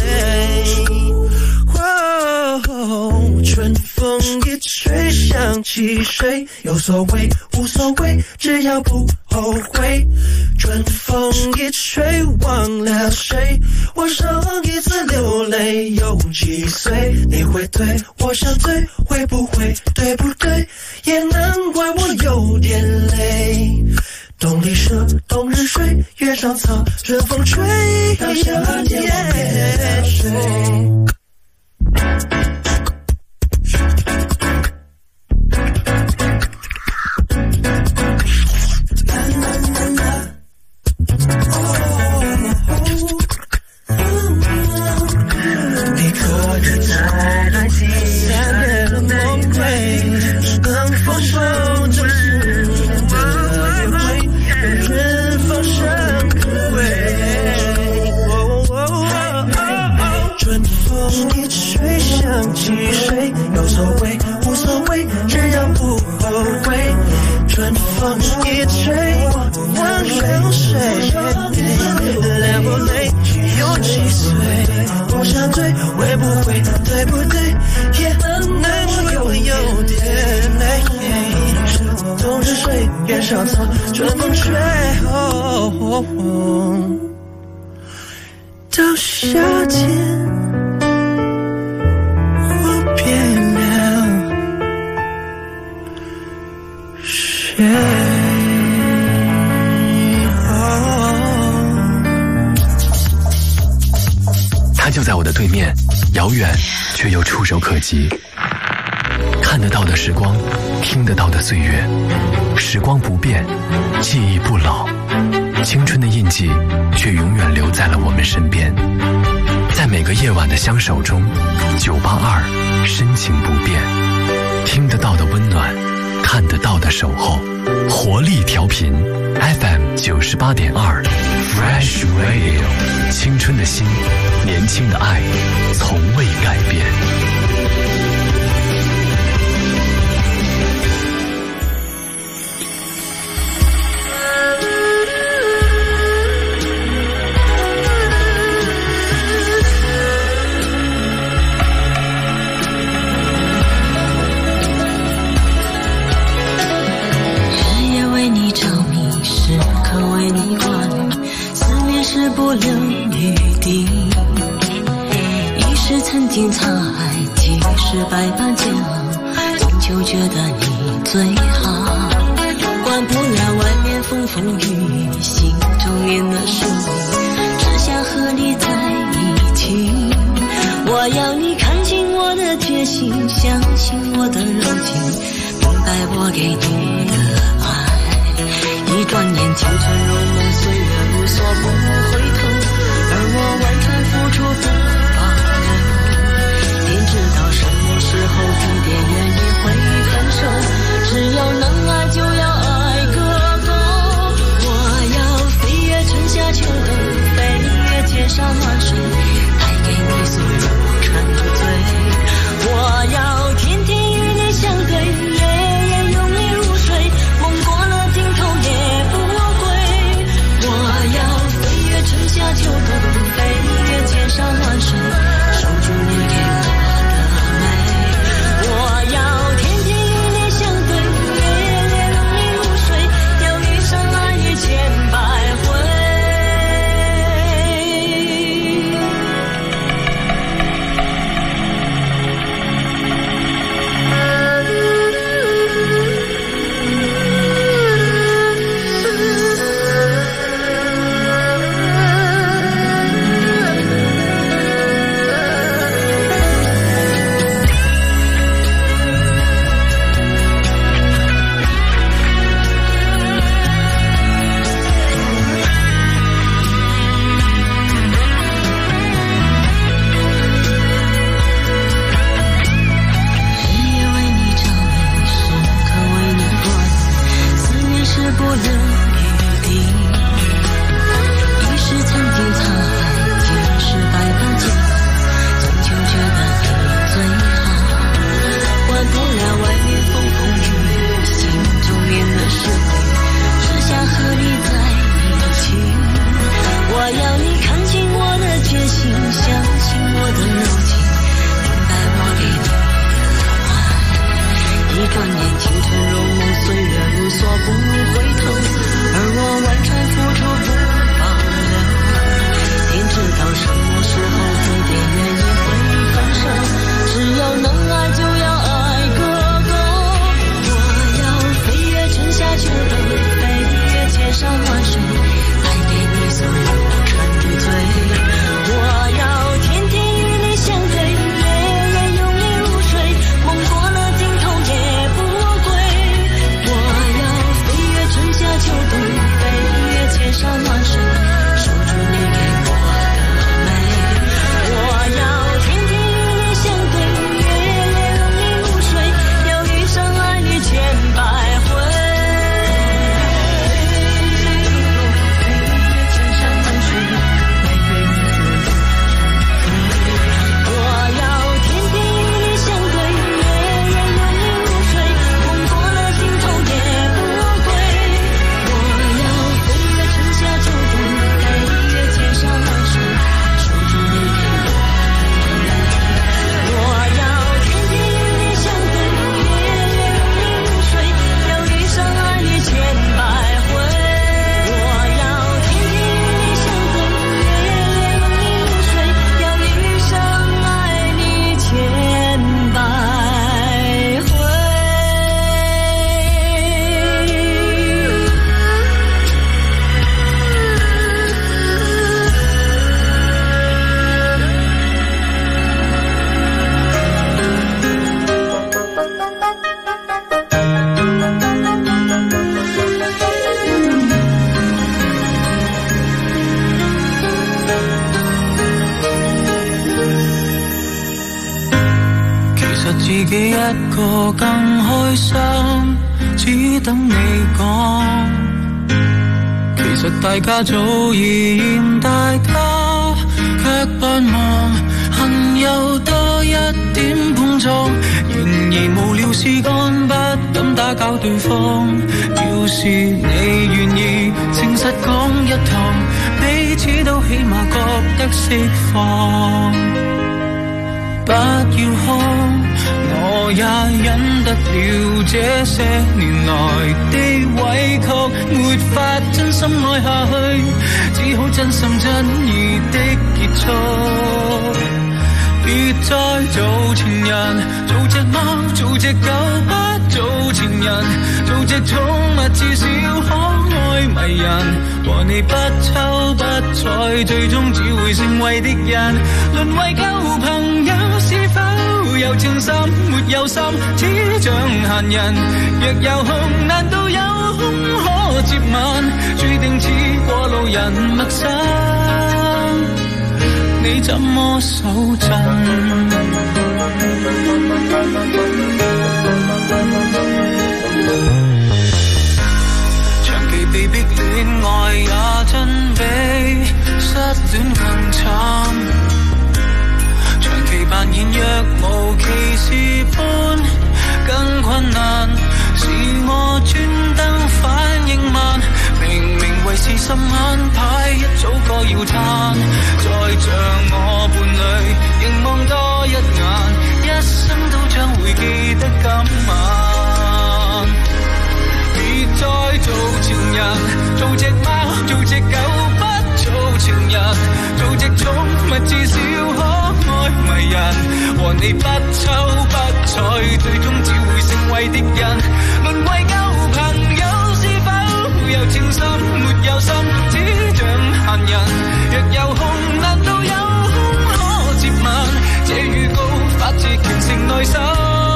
春风一吹想起谁，有所谓无所谓，只要不后悔。春风一吹忘了谁，我上一次流泪有几岁？你会醉，我想醉，会不会对不对？也难怪我有点累。冬里蛇，冬日睡，月上草，春风吹，到夏天我变谁？你可以带来地下的梦归，能否保证10年的约会有人放上可贵？春风一吹想起谁，有所谓无所谓，只要不后悔。春风一吹忘了谁，流过泪有几岁？我想醉，会不会对不对？也很难我有点累。冬日睡，月上草，春风吹，到夏天我变了谁？ 他就在我的对面，遥远却又触手可及。看得到的时光，听得到的岁月，时光不变，记忆不老，青春的印记却永远留在了我们身边。在每个夜晚的相守中，982深情不变，听得到的温暖，看得到的守候，活力调频 FM 98.2 Fresh Radio， 青春的心，年轻的爱，从未改变。 不留余地，一时曾经沧海，几世百般煎熬，终究觉得你最好。管不了外面风风雨雨，心中念的是你，只想和你在一起。我要你看清我的决心，相信我的柔情，明白我给你的爱。一转眼青春如梦，岁月如梭不回头，而我完全付出不保留。天知道什么时候地点愿意会分手，只要能爱就要爱个够。我要飞越春夏秋冬，飞越千山万水，带给你所有沉醉。我要天天与你相对，夜夜拥你入睡， 自己一個更開心，只等你講。其實大家早已嫌大家，卻盼望恨有多一點碰撞。然而無聊事幹不敢打攪對方。要是你願意誠實講一趟，彼此都起碼覺得釋放。不要哭，我也忍得了這些年來的委屈，沒法真心愛下去，只好真心真意的結束。別再做情人，做隻貓，做隻狗，不做情人，做隻寵物，至少可愛迷人。和你不瞅不睬，最終只會成為敵人，淪為舊朋友。是否有情深，沒有心，只像閒人。若有空，難道有空可接吻？注定似過路人陌生，你怎麼手震？長期被逼戀愛也真比失戀更慘，長期扮演若無其事般更困難，是我專登反應慢，明明為是心安排，一早該要攤。再像我伴侶，凝望多一眼，一生都將會記得今晚。別再做情人，做隻貓，做隻狗，不做情人，做隻寵物，至少可愛迷人。和你不瞅不睬，最終只會成為敵人，淪為舊朋友。是否有情深，沒有心，只像閒人。若有空，難道有空可接吻？這預告發自虔誠內心。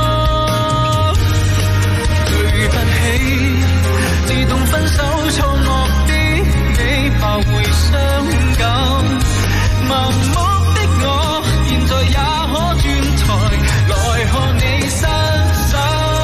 對不起，自動分手錯愕的你，怕會傷感。盲目的我，現在也可轉台來看你失手。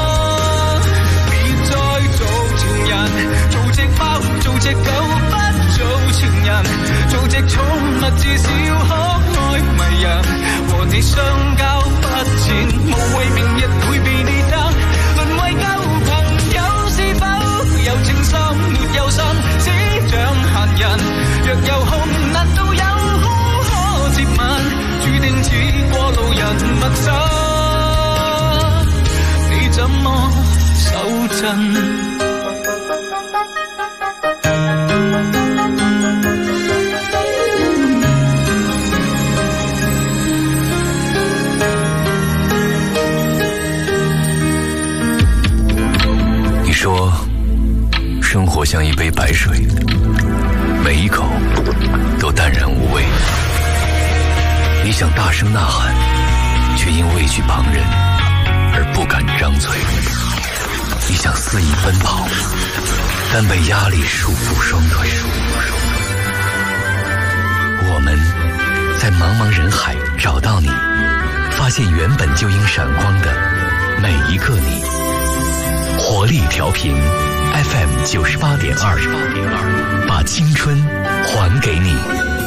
別再做情人，做隻貓，做隻狗，不做情人，做隻寵物，至少可愛迷人。和你相交不淺，無謂明日會被你得，淪為舊朋友。是否有情深，沒有心，只像閒人。若有空，難道有空可接吻？注定似過路人陌生，你怎麼手震？你說生活像一杯白水，每一口都淡然無味。你想大聲吶喊，卻因畏懼旁人而不敢張嘴。你想肆意奔跑，但被壓力束縛雙腿。我們在茫茫人海找到你，發現原本就應閃光的每一個你。活力調頻 FM 98.2，把青春還給你。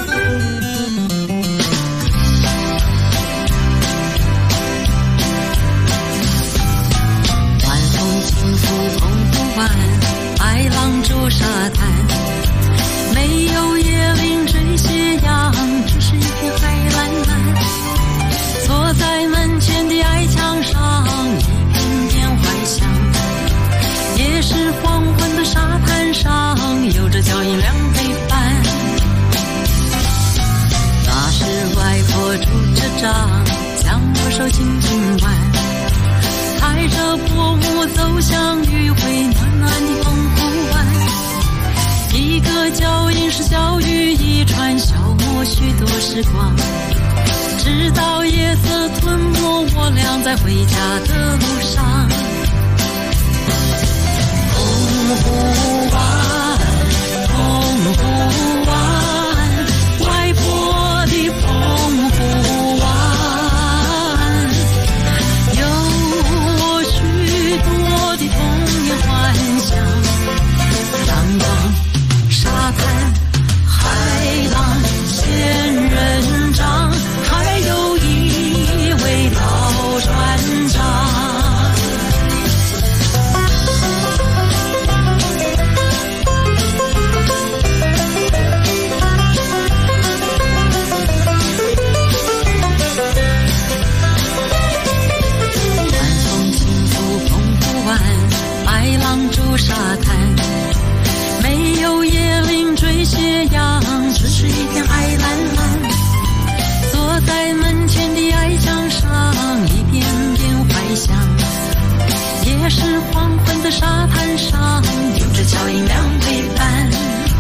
晚風輕拂澎湖灣，白浪逐沙灘，沒有椰林綴斜陽，只是一片海藍藍。坐在門前的矮牆上，一片片懷想。也是黃昏的沙灘上，有着腳印兩陪伴。那是外婆拄着杖，將我手緊緊挽，踩着薄暮走向餘暉暖暖的澎湖灣。一個腳印是小雨一串，消磨許多時光，直到夜色吞沒我倆在回家的路上。澎湖灣，澎湖灣，外婆的澎湖灣，有小音量陪伴。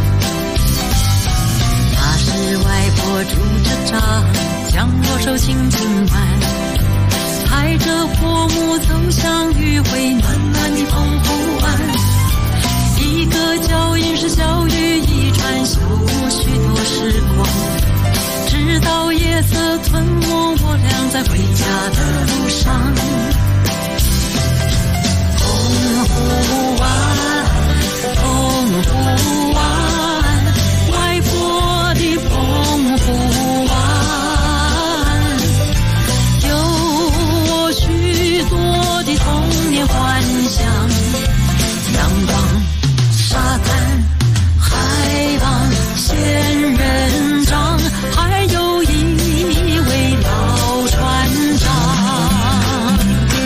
那时外婆拄着杖，将我手轻轻挽，踩着破木走向余晖暖暖的澎湖湾。一个脚印是小雨一串，消磨许多时光，直到夜色吞没我俩在回家的路上。澎湖湾，澎湖湾，外婆的澎湖湾，有我许多的童年幻想。阳光、沙滩、海浪、仙人掌，还有一位老船长。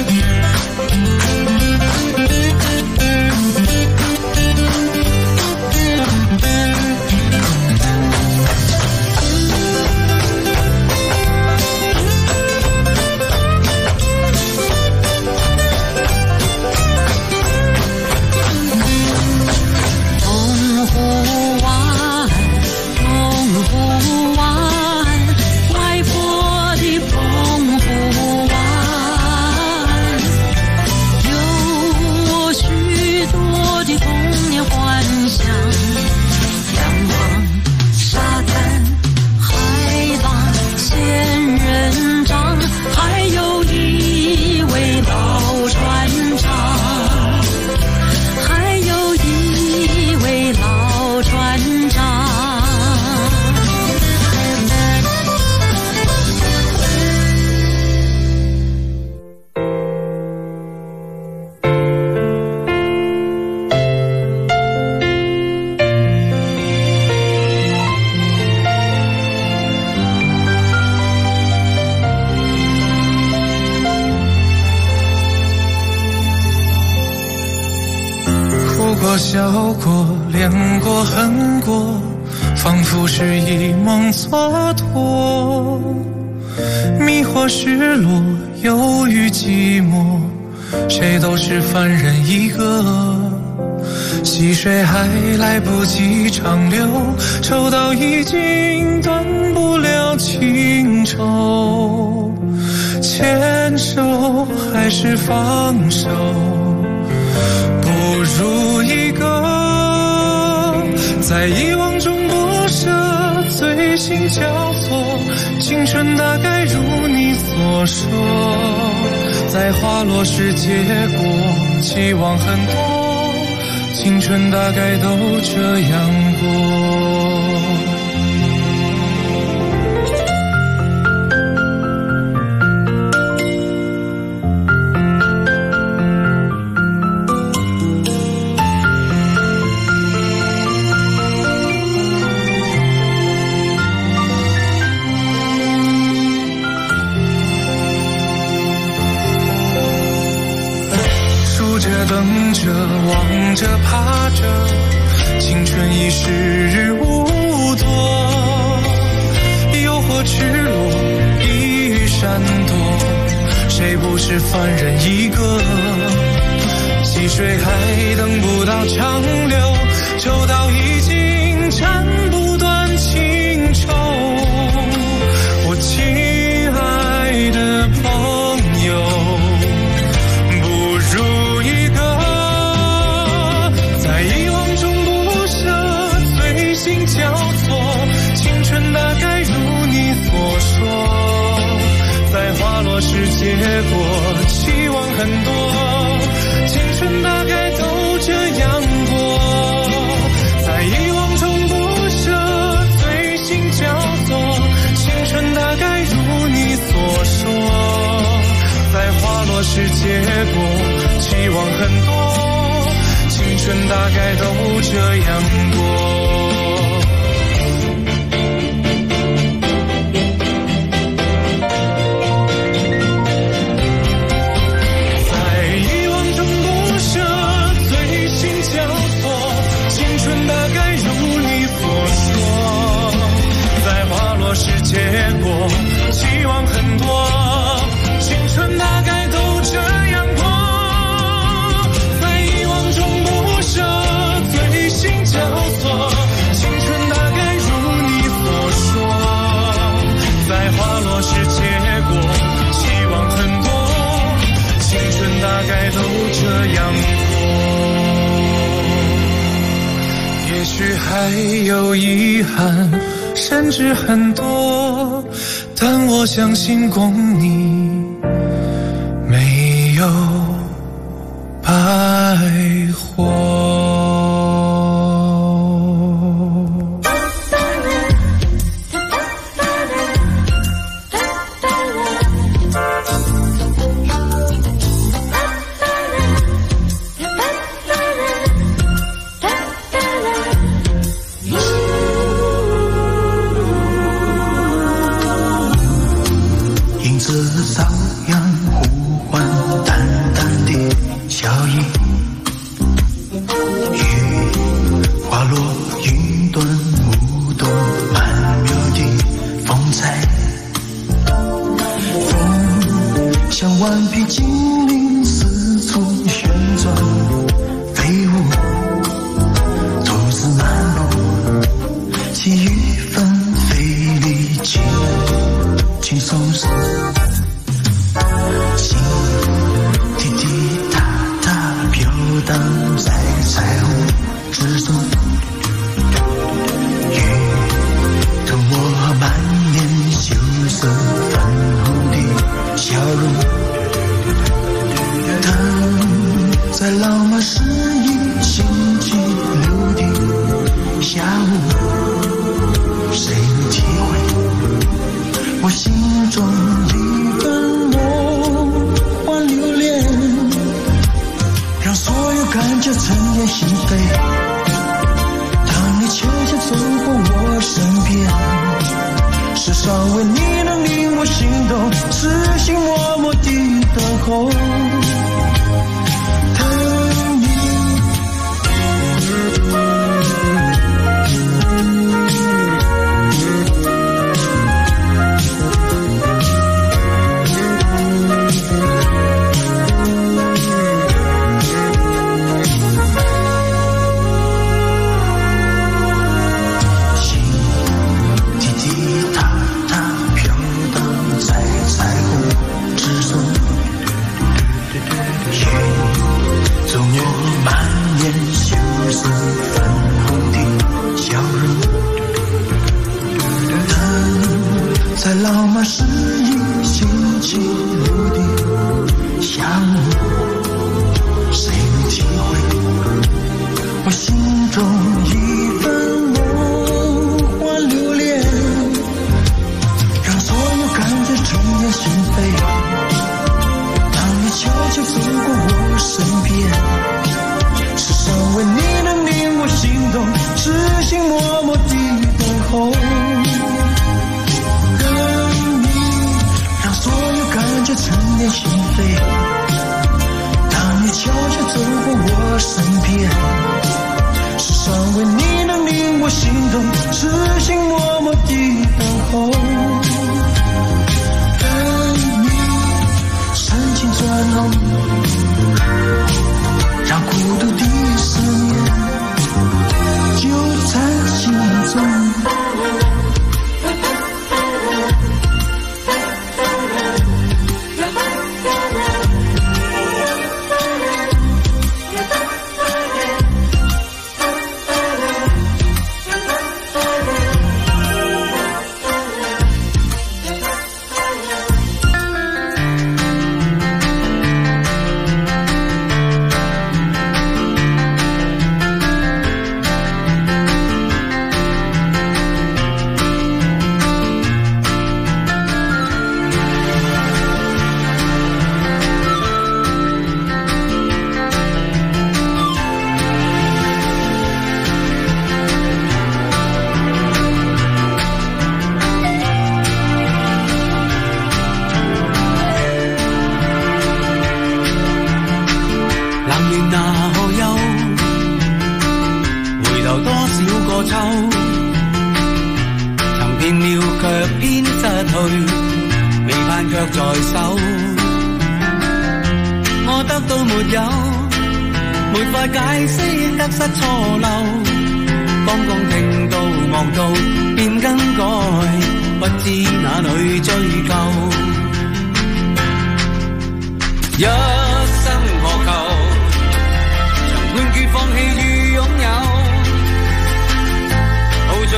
笑过，恋过，恨过，仿佛是一梦蹉跎。迷惑，失落，忧郁，寂寞，谁都是凡人一个。溪水还来不及长流，抽到已经断不了情愁。牵手还是放手，不如一个在遗忘中不舍，醉心交错，青春大概如你所说，在花落时结果，期望很多，青春大概都这样过。等着，望着，爬着，青春已时日无多，诱惑赤裸，一闪躲，谁不是凡人一个？溪水还等不到长流，抽到已经斩不断情愁。我亲爱的朋友，不如一个在遗忘中不舍，醉心交错，青春大概如你所说，在花落时结果，期望很多，青春大概都这样过，在遗忘中不舍，醉心交错，青春大概如你所说，在花落时结果，期望很多，青春大概都这样过。是结果，期望很多，青春大概都这样过，在遗忘中不舍，醉会有遗憾，甚至很多，但我相信共你没有白活。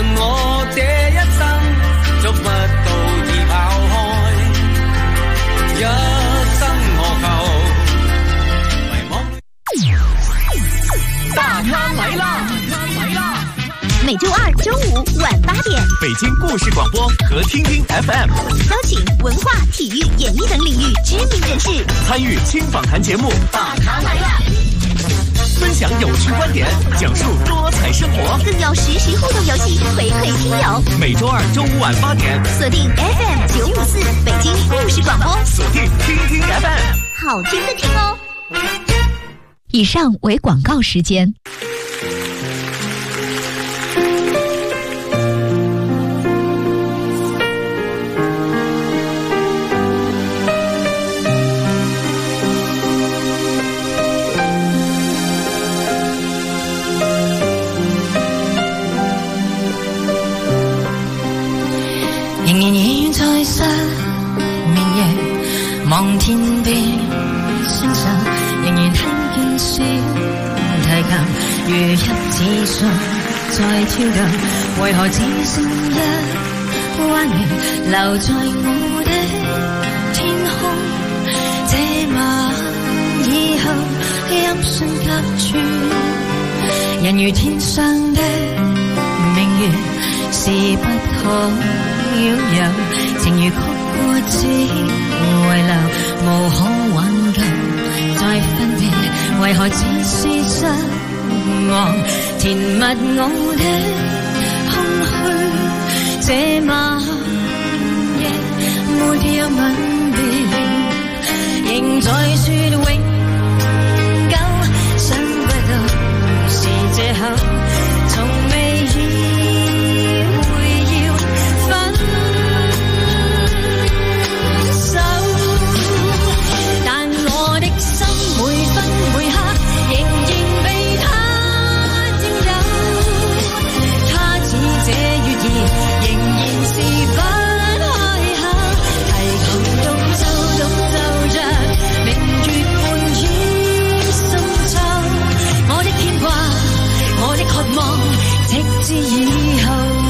盡我這一生，捉不到已跑開，一生我求。大咖來啦！ 每周二、周五晚8點， 北京故事廣播和聽聽 FM 邀請文化、體育、演藝等領域知名人士參與輕訪談節目《 大咖來了》， 分享有趣觀點，講述多彩生活， 更有實時互動遊戲回饋聽友。 每周二、周五晚8點， 鎖定 FM 954北京故事廣播， 鎖定聽聽 FM， 好聽的聽哦。 以上為廣告時間。 仍然倚在失眠夜，望天邊星辰，仍然聽見小提琴如泣指信在跳動，為何只剩一彎月留在我的天空？這晚以後音訊急轉，人如天上的明月是不可擁有，情如曲過只遺留，無可挽救再分別，為何只是失望填密我的空虛？這晚夜沒有吻別，仍在說永久，想不到是藉口，從未意會要分手，但我的心每分每刻仍然被他佔有，他似這月兒仍然是不開口，提琴獨奏着明月伴倚深秋，我的牽掛我的渴望直至以後。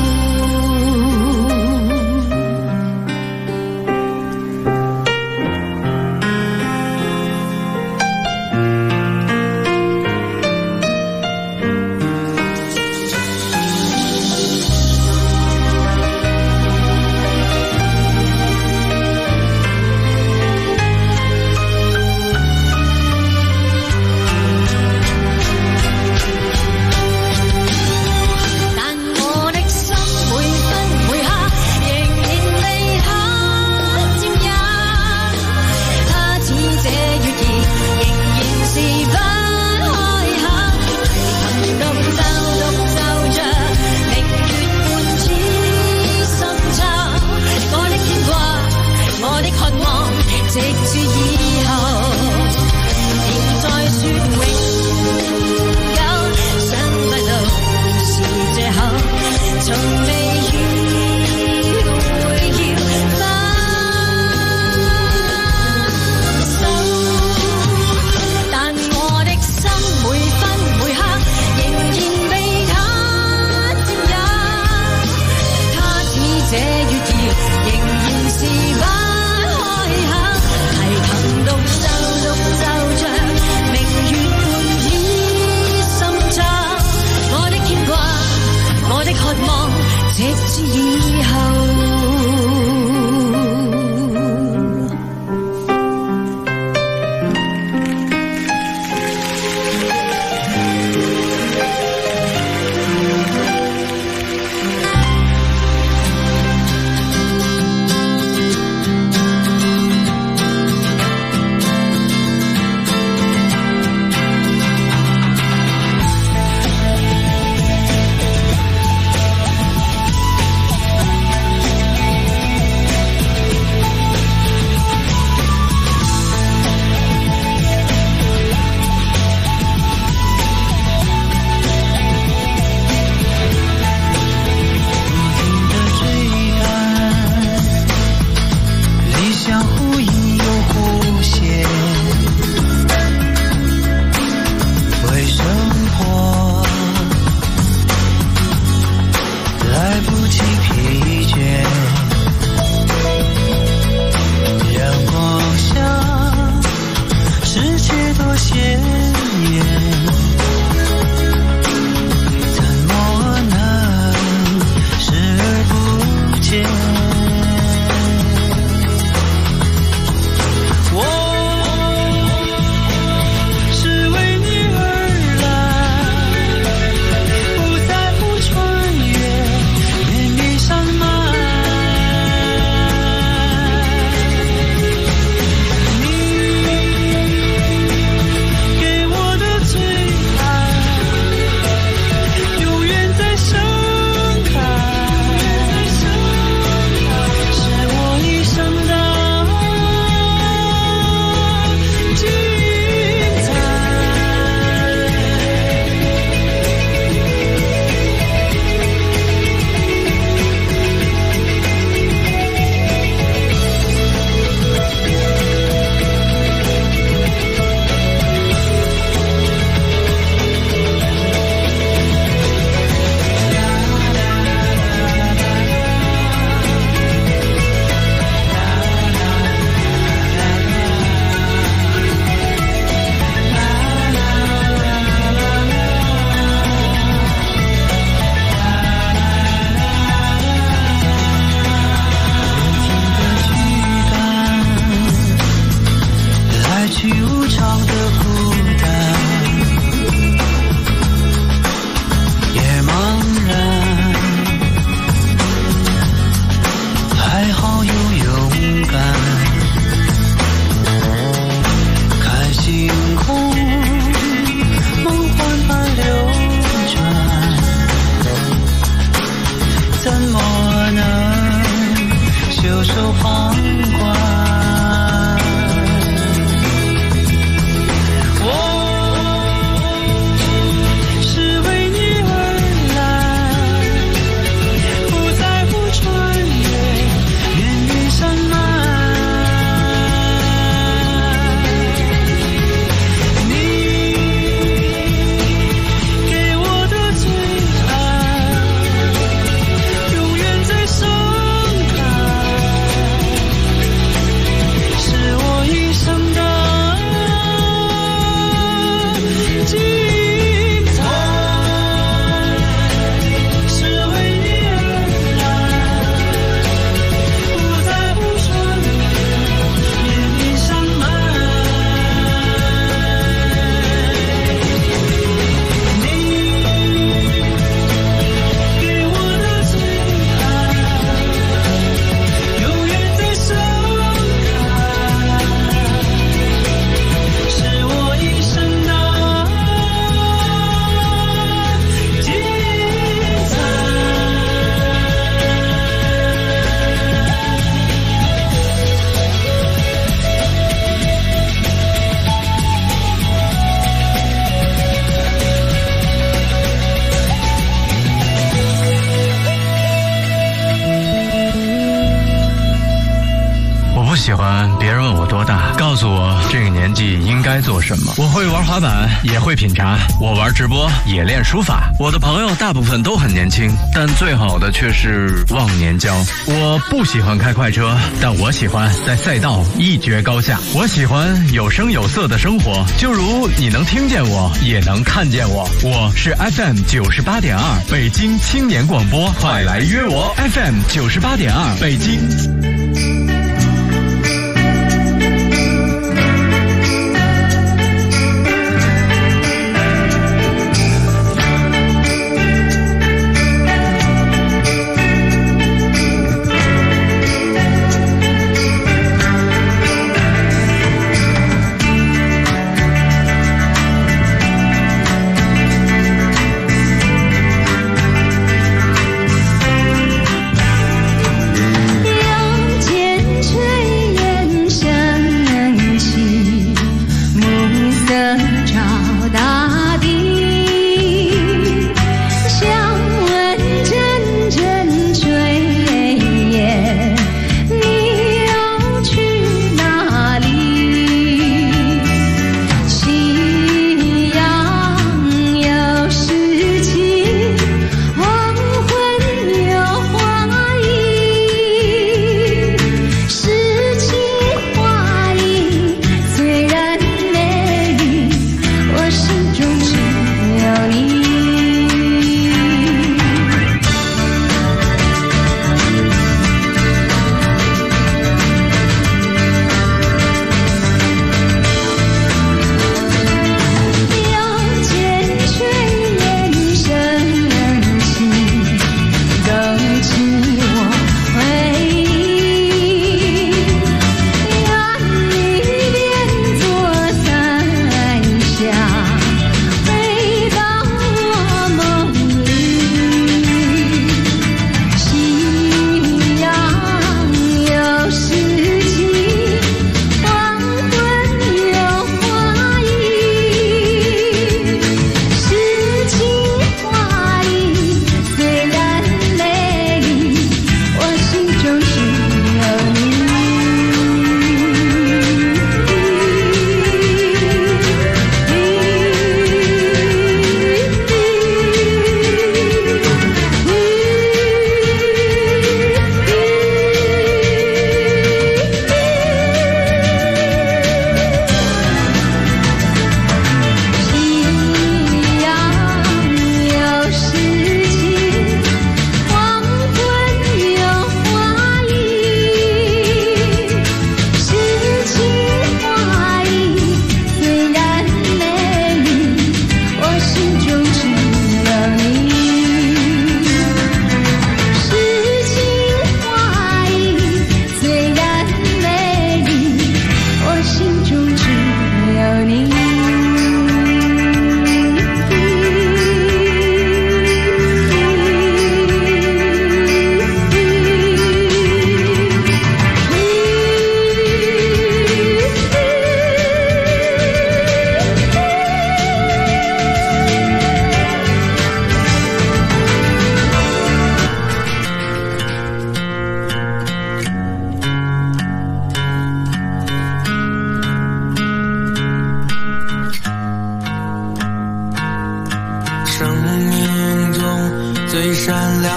袖手旁观。 不喜欢别人问我多大，告诉我这个年纪应该做什么。我会玩滑板，也会品茶，我玩直播，也练书法。我的朋友大部分都很年轻，但最好的却是忘年交。我不喜欢开快车，但我喜欢在赛道一决高下。我喜欢有声有色的生活，就如你能听见我，也能看见我。我是 FM 98.2北京青年广播，快来约我 FM 98.2北京。 有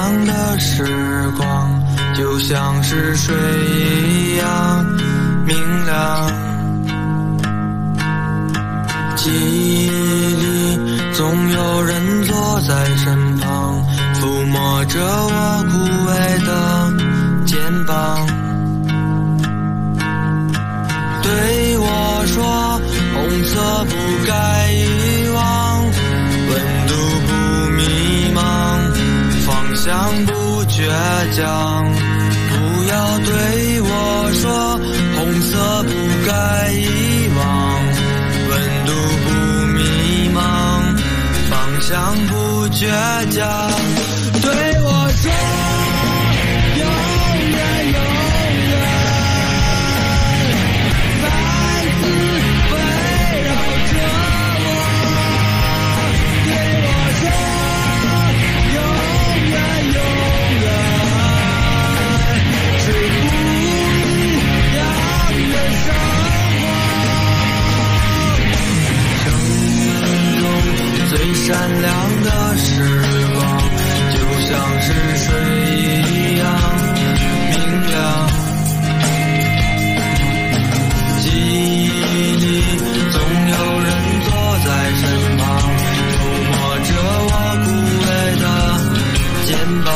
亮的时光，就像是水一样明亮。记忆里总有人坐在身旁，抚摸着我枯萎的肩膀，对我说红色不该遗忘，温度不迷茫，方向不倔强。不要对我说红色不该遗忘，温度不迷茫，方向不倔强。对我说永远永远再次围绕着我，对我说永远永远是不一样的生活。生命中最闪亮的时光，就像是水一样明亮。记忆里总有人坐在身旁，抚摸着我枯萎的肩膀，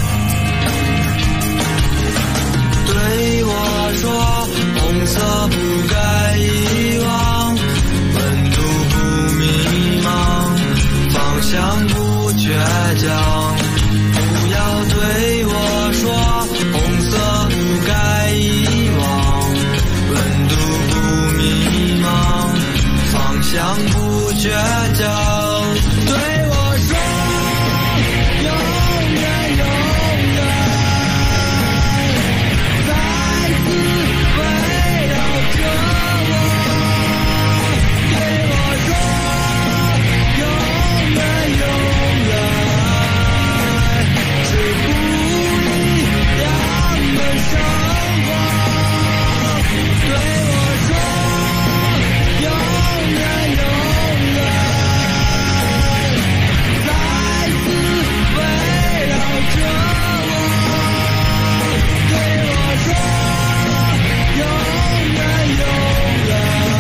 对我说红色不该遗忘，温度不迷茫，方向不倔强。不要对我说红色不该遗忘，温度不迷茫，方向不倔强。对我说永远永远再次围绕着我，对我说永远永远是不一样的生活。对我说永远永远再次围绕着我，对我说永远永远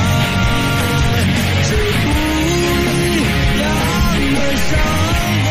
是不一样的生活。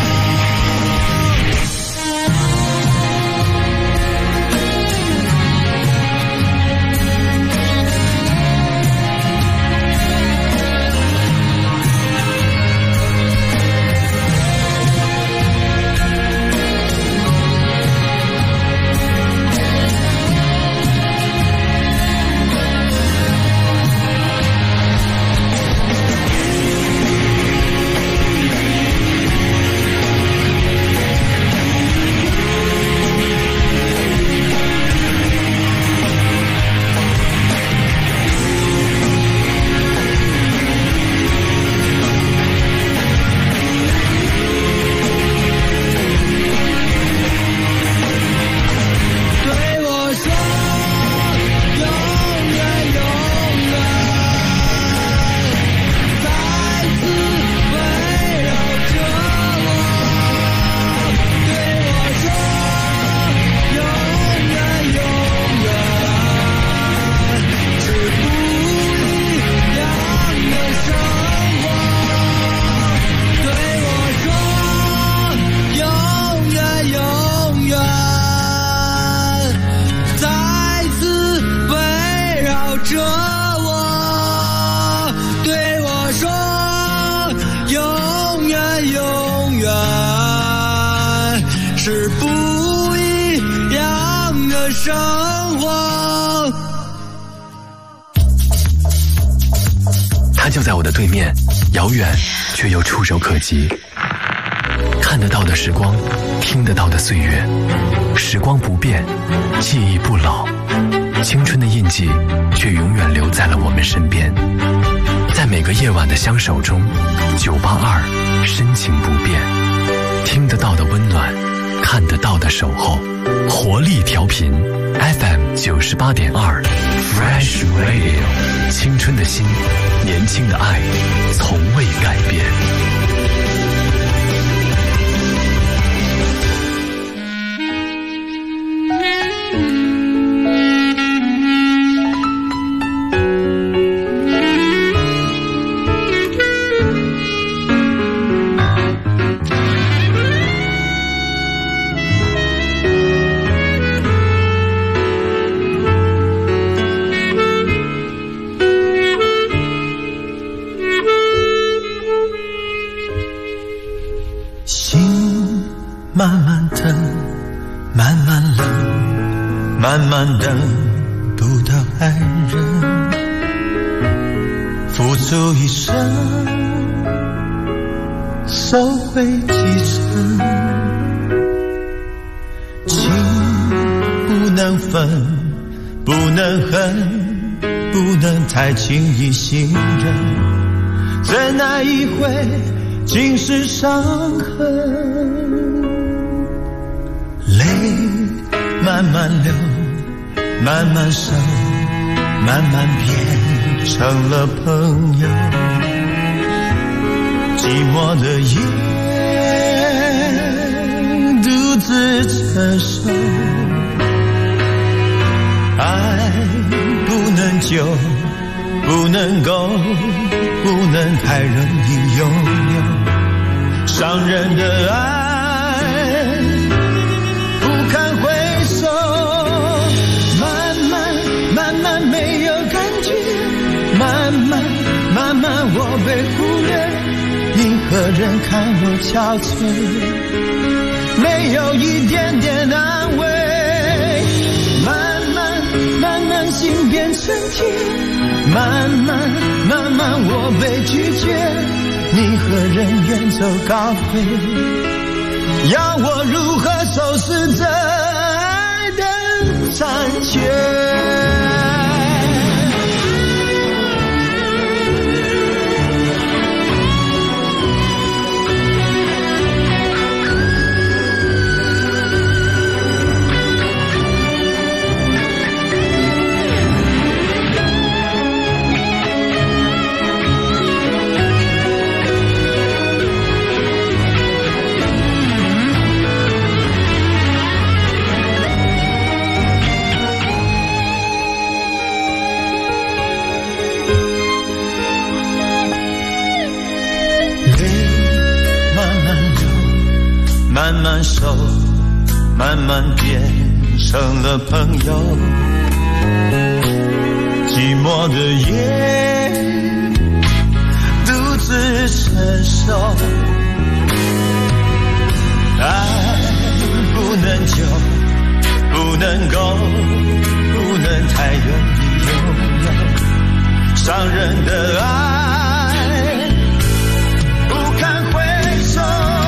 对我说永远永远再次围绕着我，对我说永远永远是不一样的生活。对我说永远永远再次围绕着我，对我说永远永远是不一样的生活。 它就在我的对面，遥远却又触手可及。看得到的时光，听得到的岁月，时光不变，记忆不老，青春的印记却永远留在了我们身边。在每个夜晚的相守中，982深情不变，听得到的温暖，看得到的守候，活力调频 FM 98.2 Fresh Radio， 青春的心，年轻的爱，从未改变。 慢慢冷，慢慢等不到爱人，付出一生，收回几成，情不能分，不能恨，不能太轻易信任，真爱一回尽是伤痕，泪慢慢流，慢慢收，慢慢变成了朋友，寂寞的夜独自承受，爱不能救，不能够，不能太容易拥有，伤人的爱不堪回首，慢慢慢慢没有感觉，慢慢慢慢我被忽略，你何人看我憔悴，没有一点点安慰，慢慢慢慢心变成铁，慢慢慢慢我被拒绝，你何人远走高飞，要我如何收拾这爱的残缺。慢慢收，慢慢变成了朋友，寂寞的夜独自承受，爱不能救，不能够，不能太容易拥有，伤人的爱不堪回首，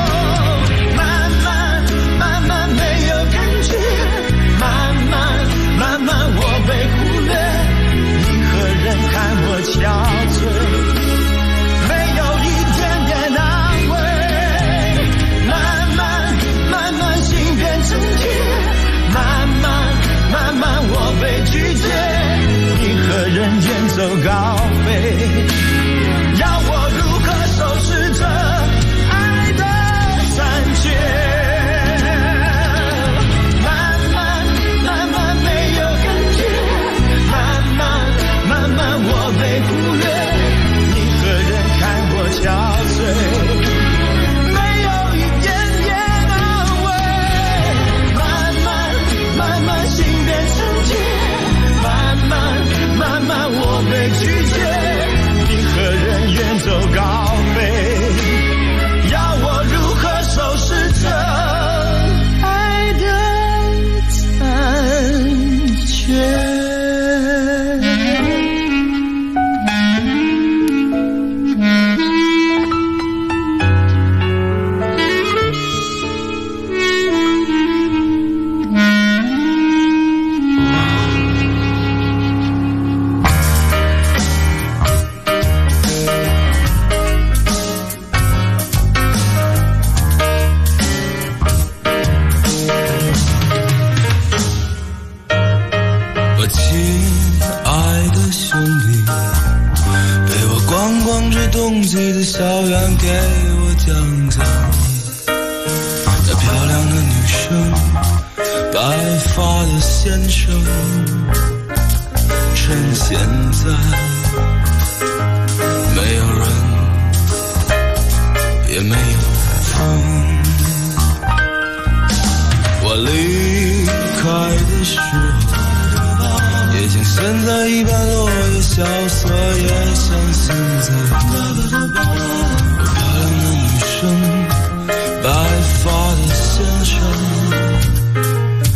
慢慢我被忽略，你何人看我憔悴，没有一点点安慰，慢慢慢慢心变成铁，慢慢慢慢我被拒绝，你何人远走高飞，要我如何收拾这爱的残缺，我被忽略，你何人看我憔悴，没有一点点安慰，慢慢慢慢心变成铁，慢慢慢慢我被拒绝，你何人远走高飞，要我如何收拾这爱的残缺。冬季的校园给我讲讲，那漂亮的女生，白发的先生，趁现在没有人也没有风，我离开的时候也像现在一般落叶萧瑟，也像现在漂亮的女生，白发的先生，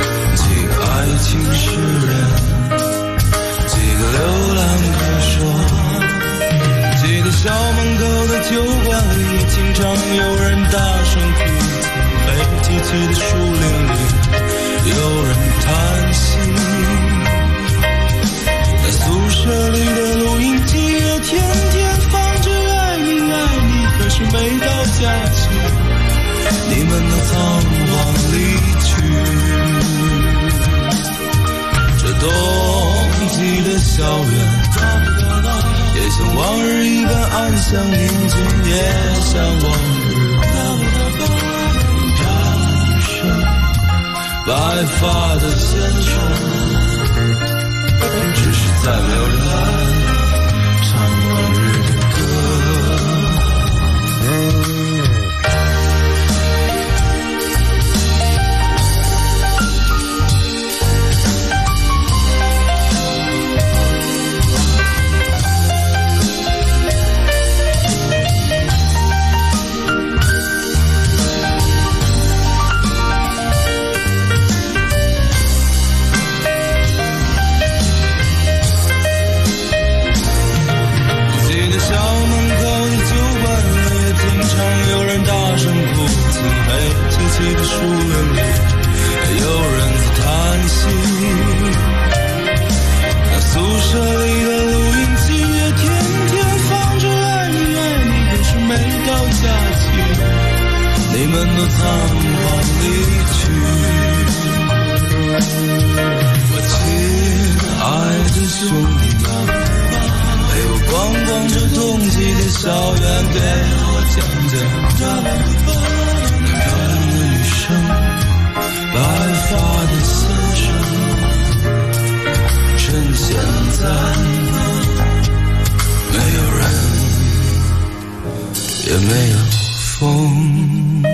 仓皇离去。这冬季的校园也像往日一般安详宁静，也像往日他是白发的先生，只是再没有人来唱往日的歌。的树园里有人在叹息，那宿舍里的录音机也天天放着爱你爱你，可是每到假期你们都仓皇离去。我亲爱的兄弟们，陪我逛逛这冬季的校园，给我讲讲白发的先生，趁现在没有人，也没有风。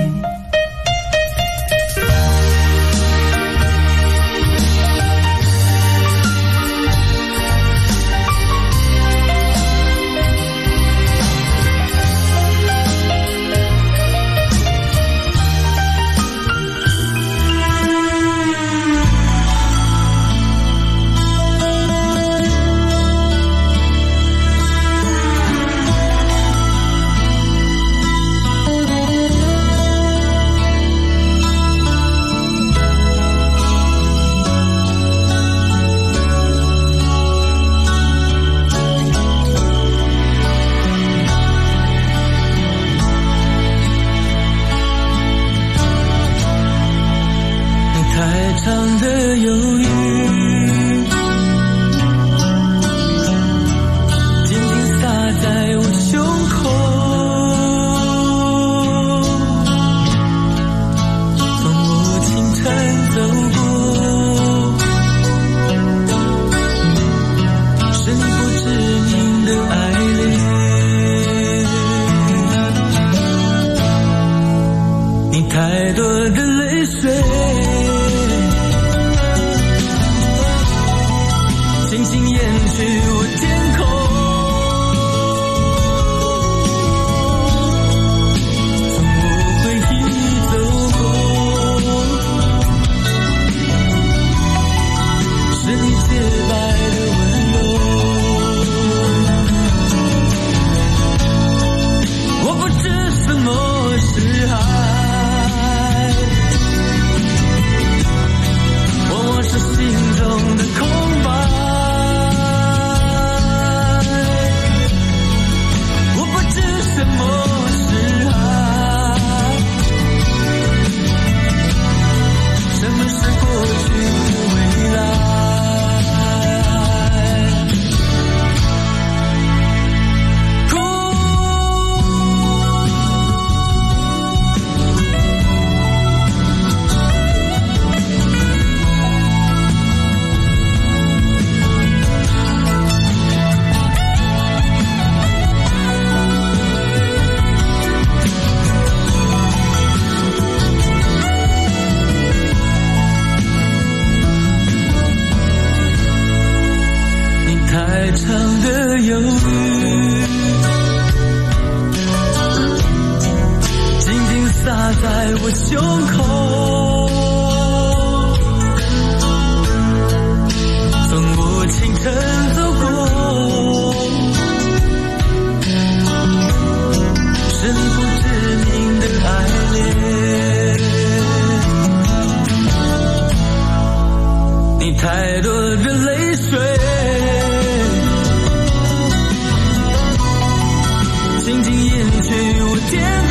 长的忧郁紧紧洒在我胸口，从我清晨走过，是你不知名的爱恋，你太多的泪水轻轻掩去我天空，从我回忆走过，是你洁白的温柔，我不知什么是爱，往往是心中的空白，什么是爱？什么是过去的未来？太长的忧郁紧紧洒在我胸口，从我清晨走过，是你不知名的爱恋，你太多的泪水轻轻掩去我天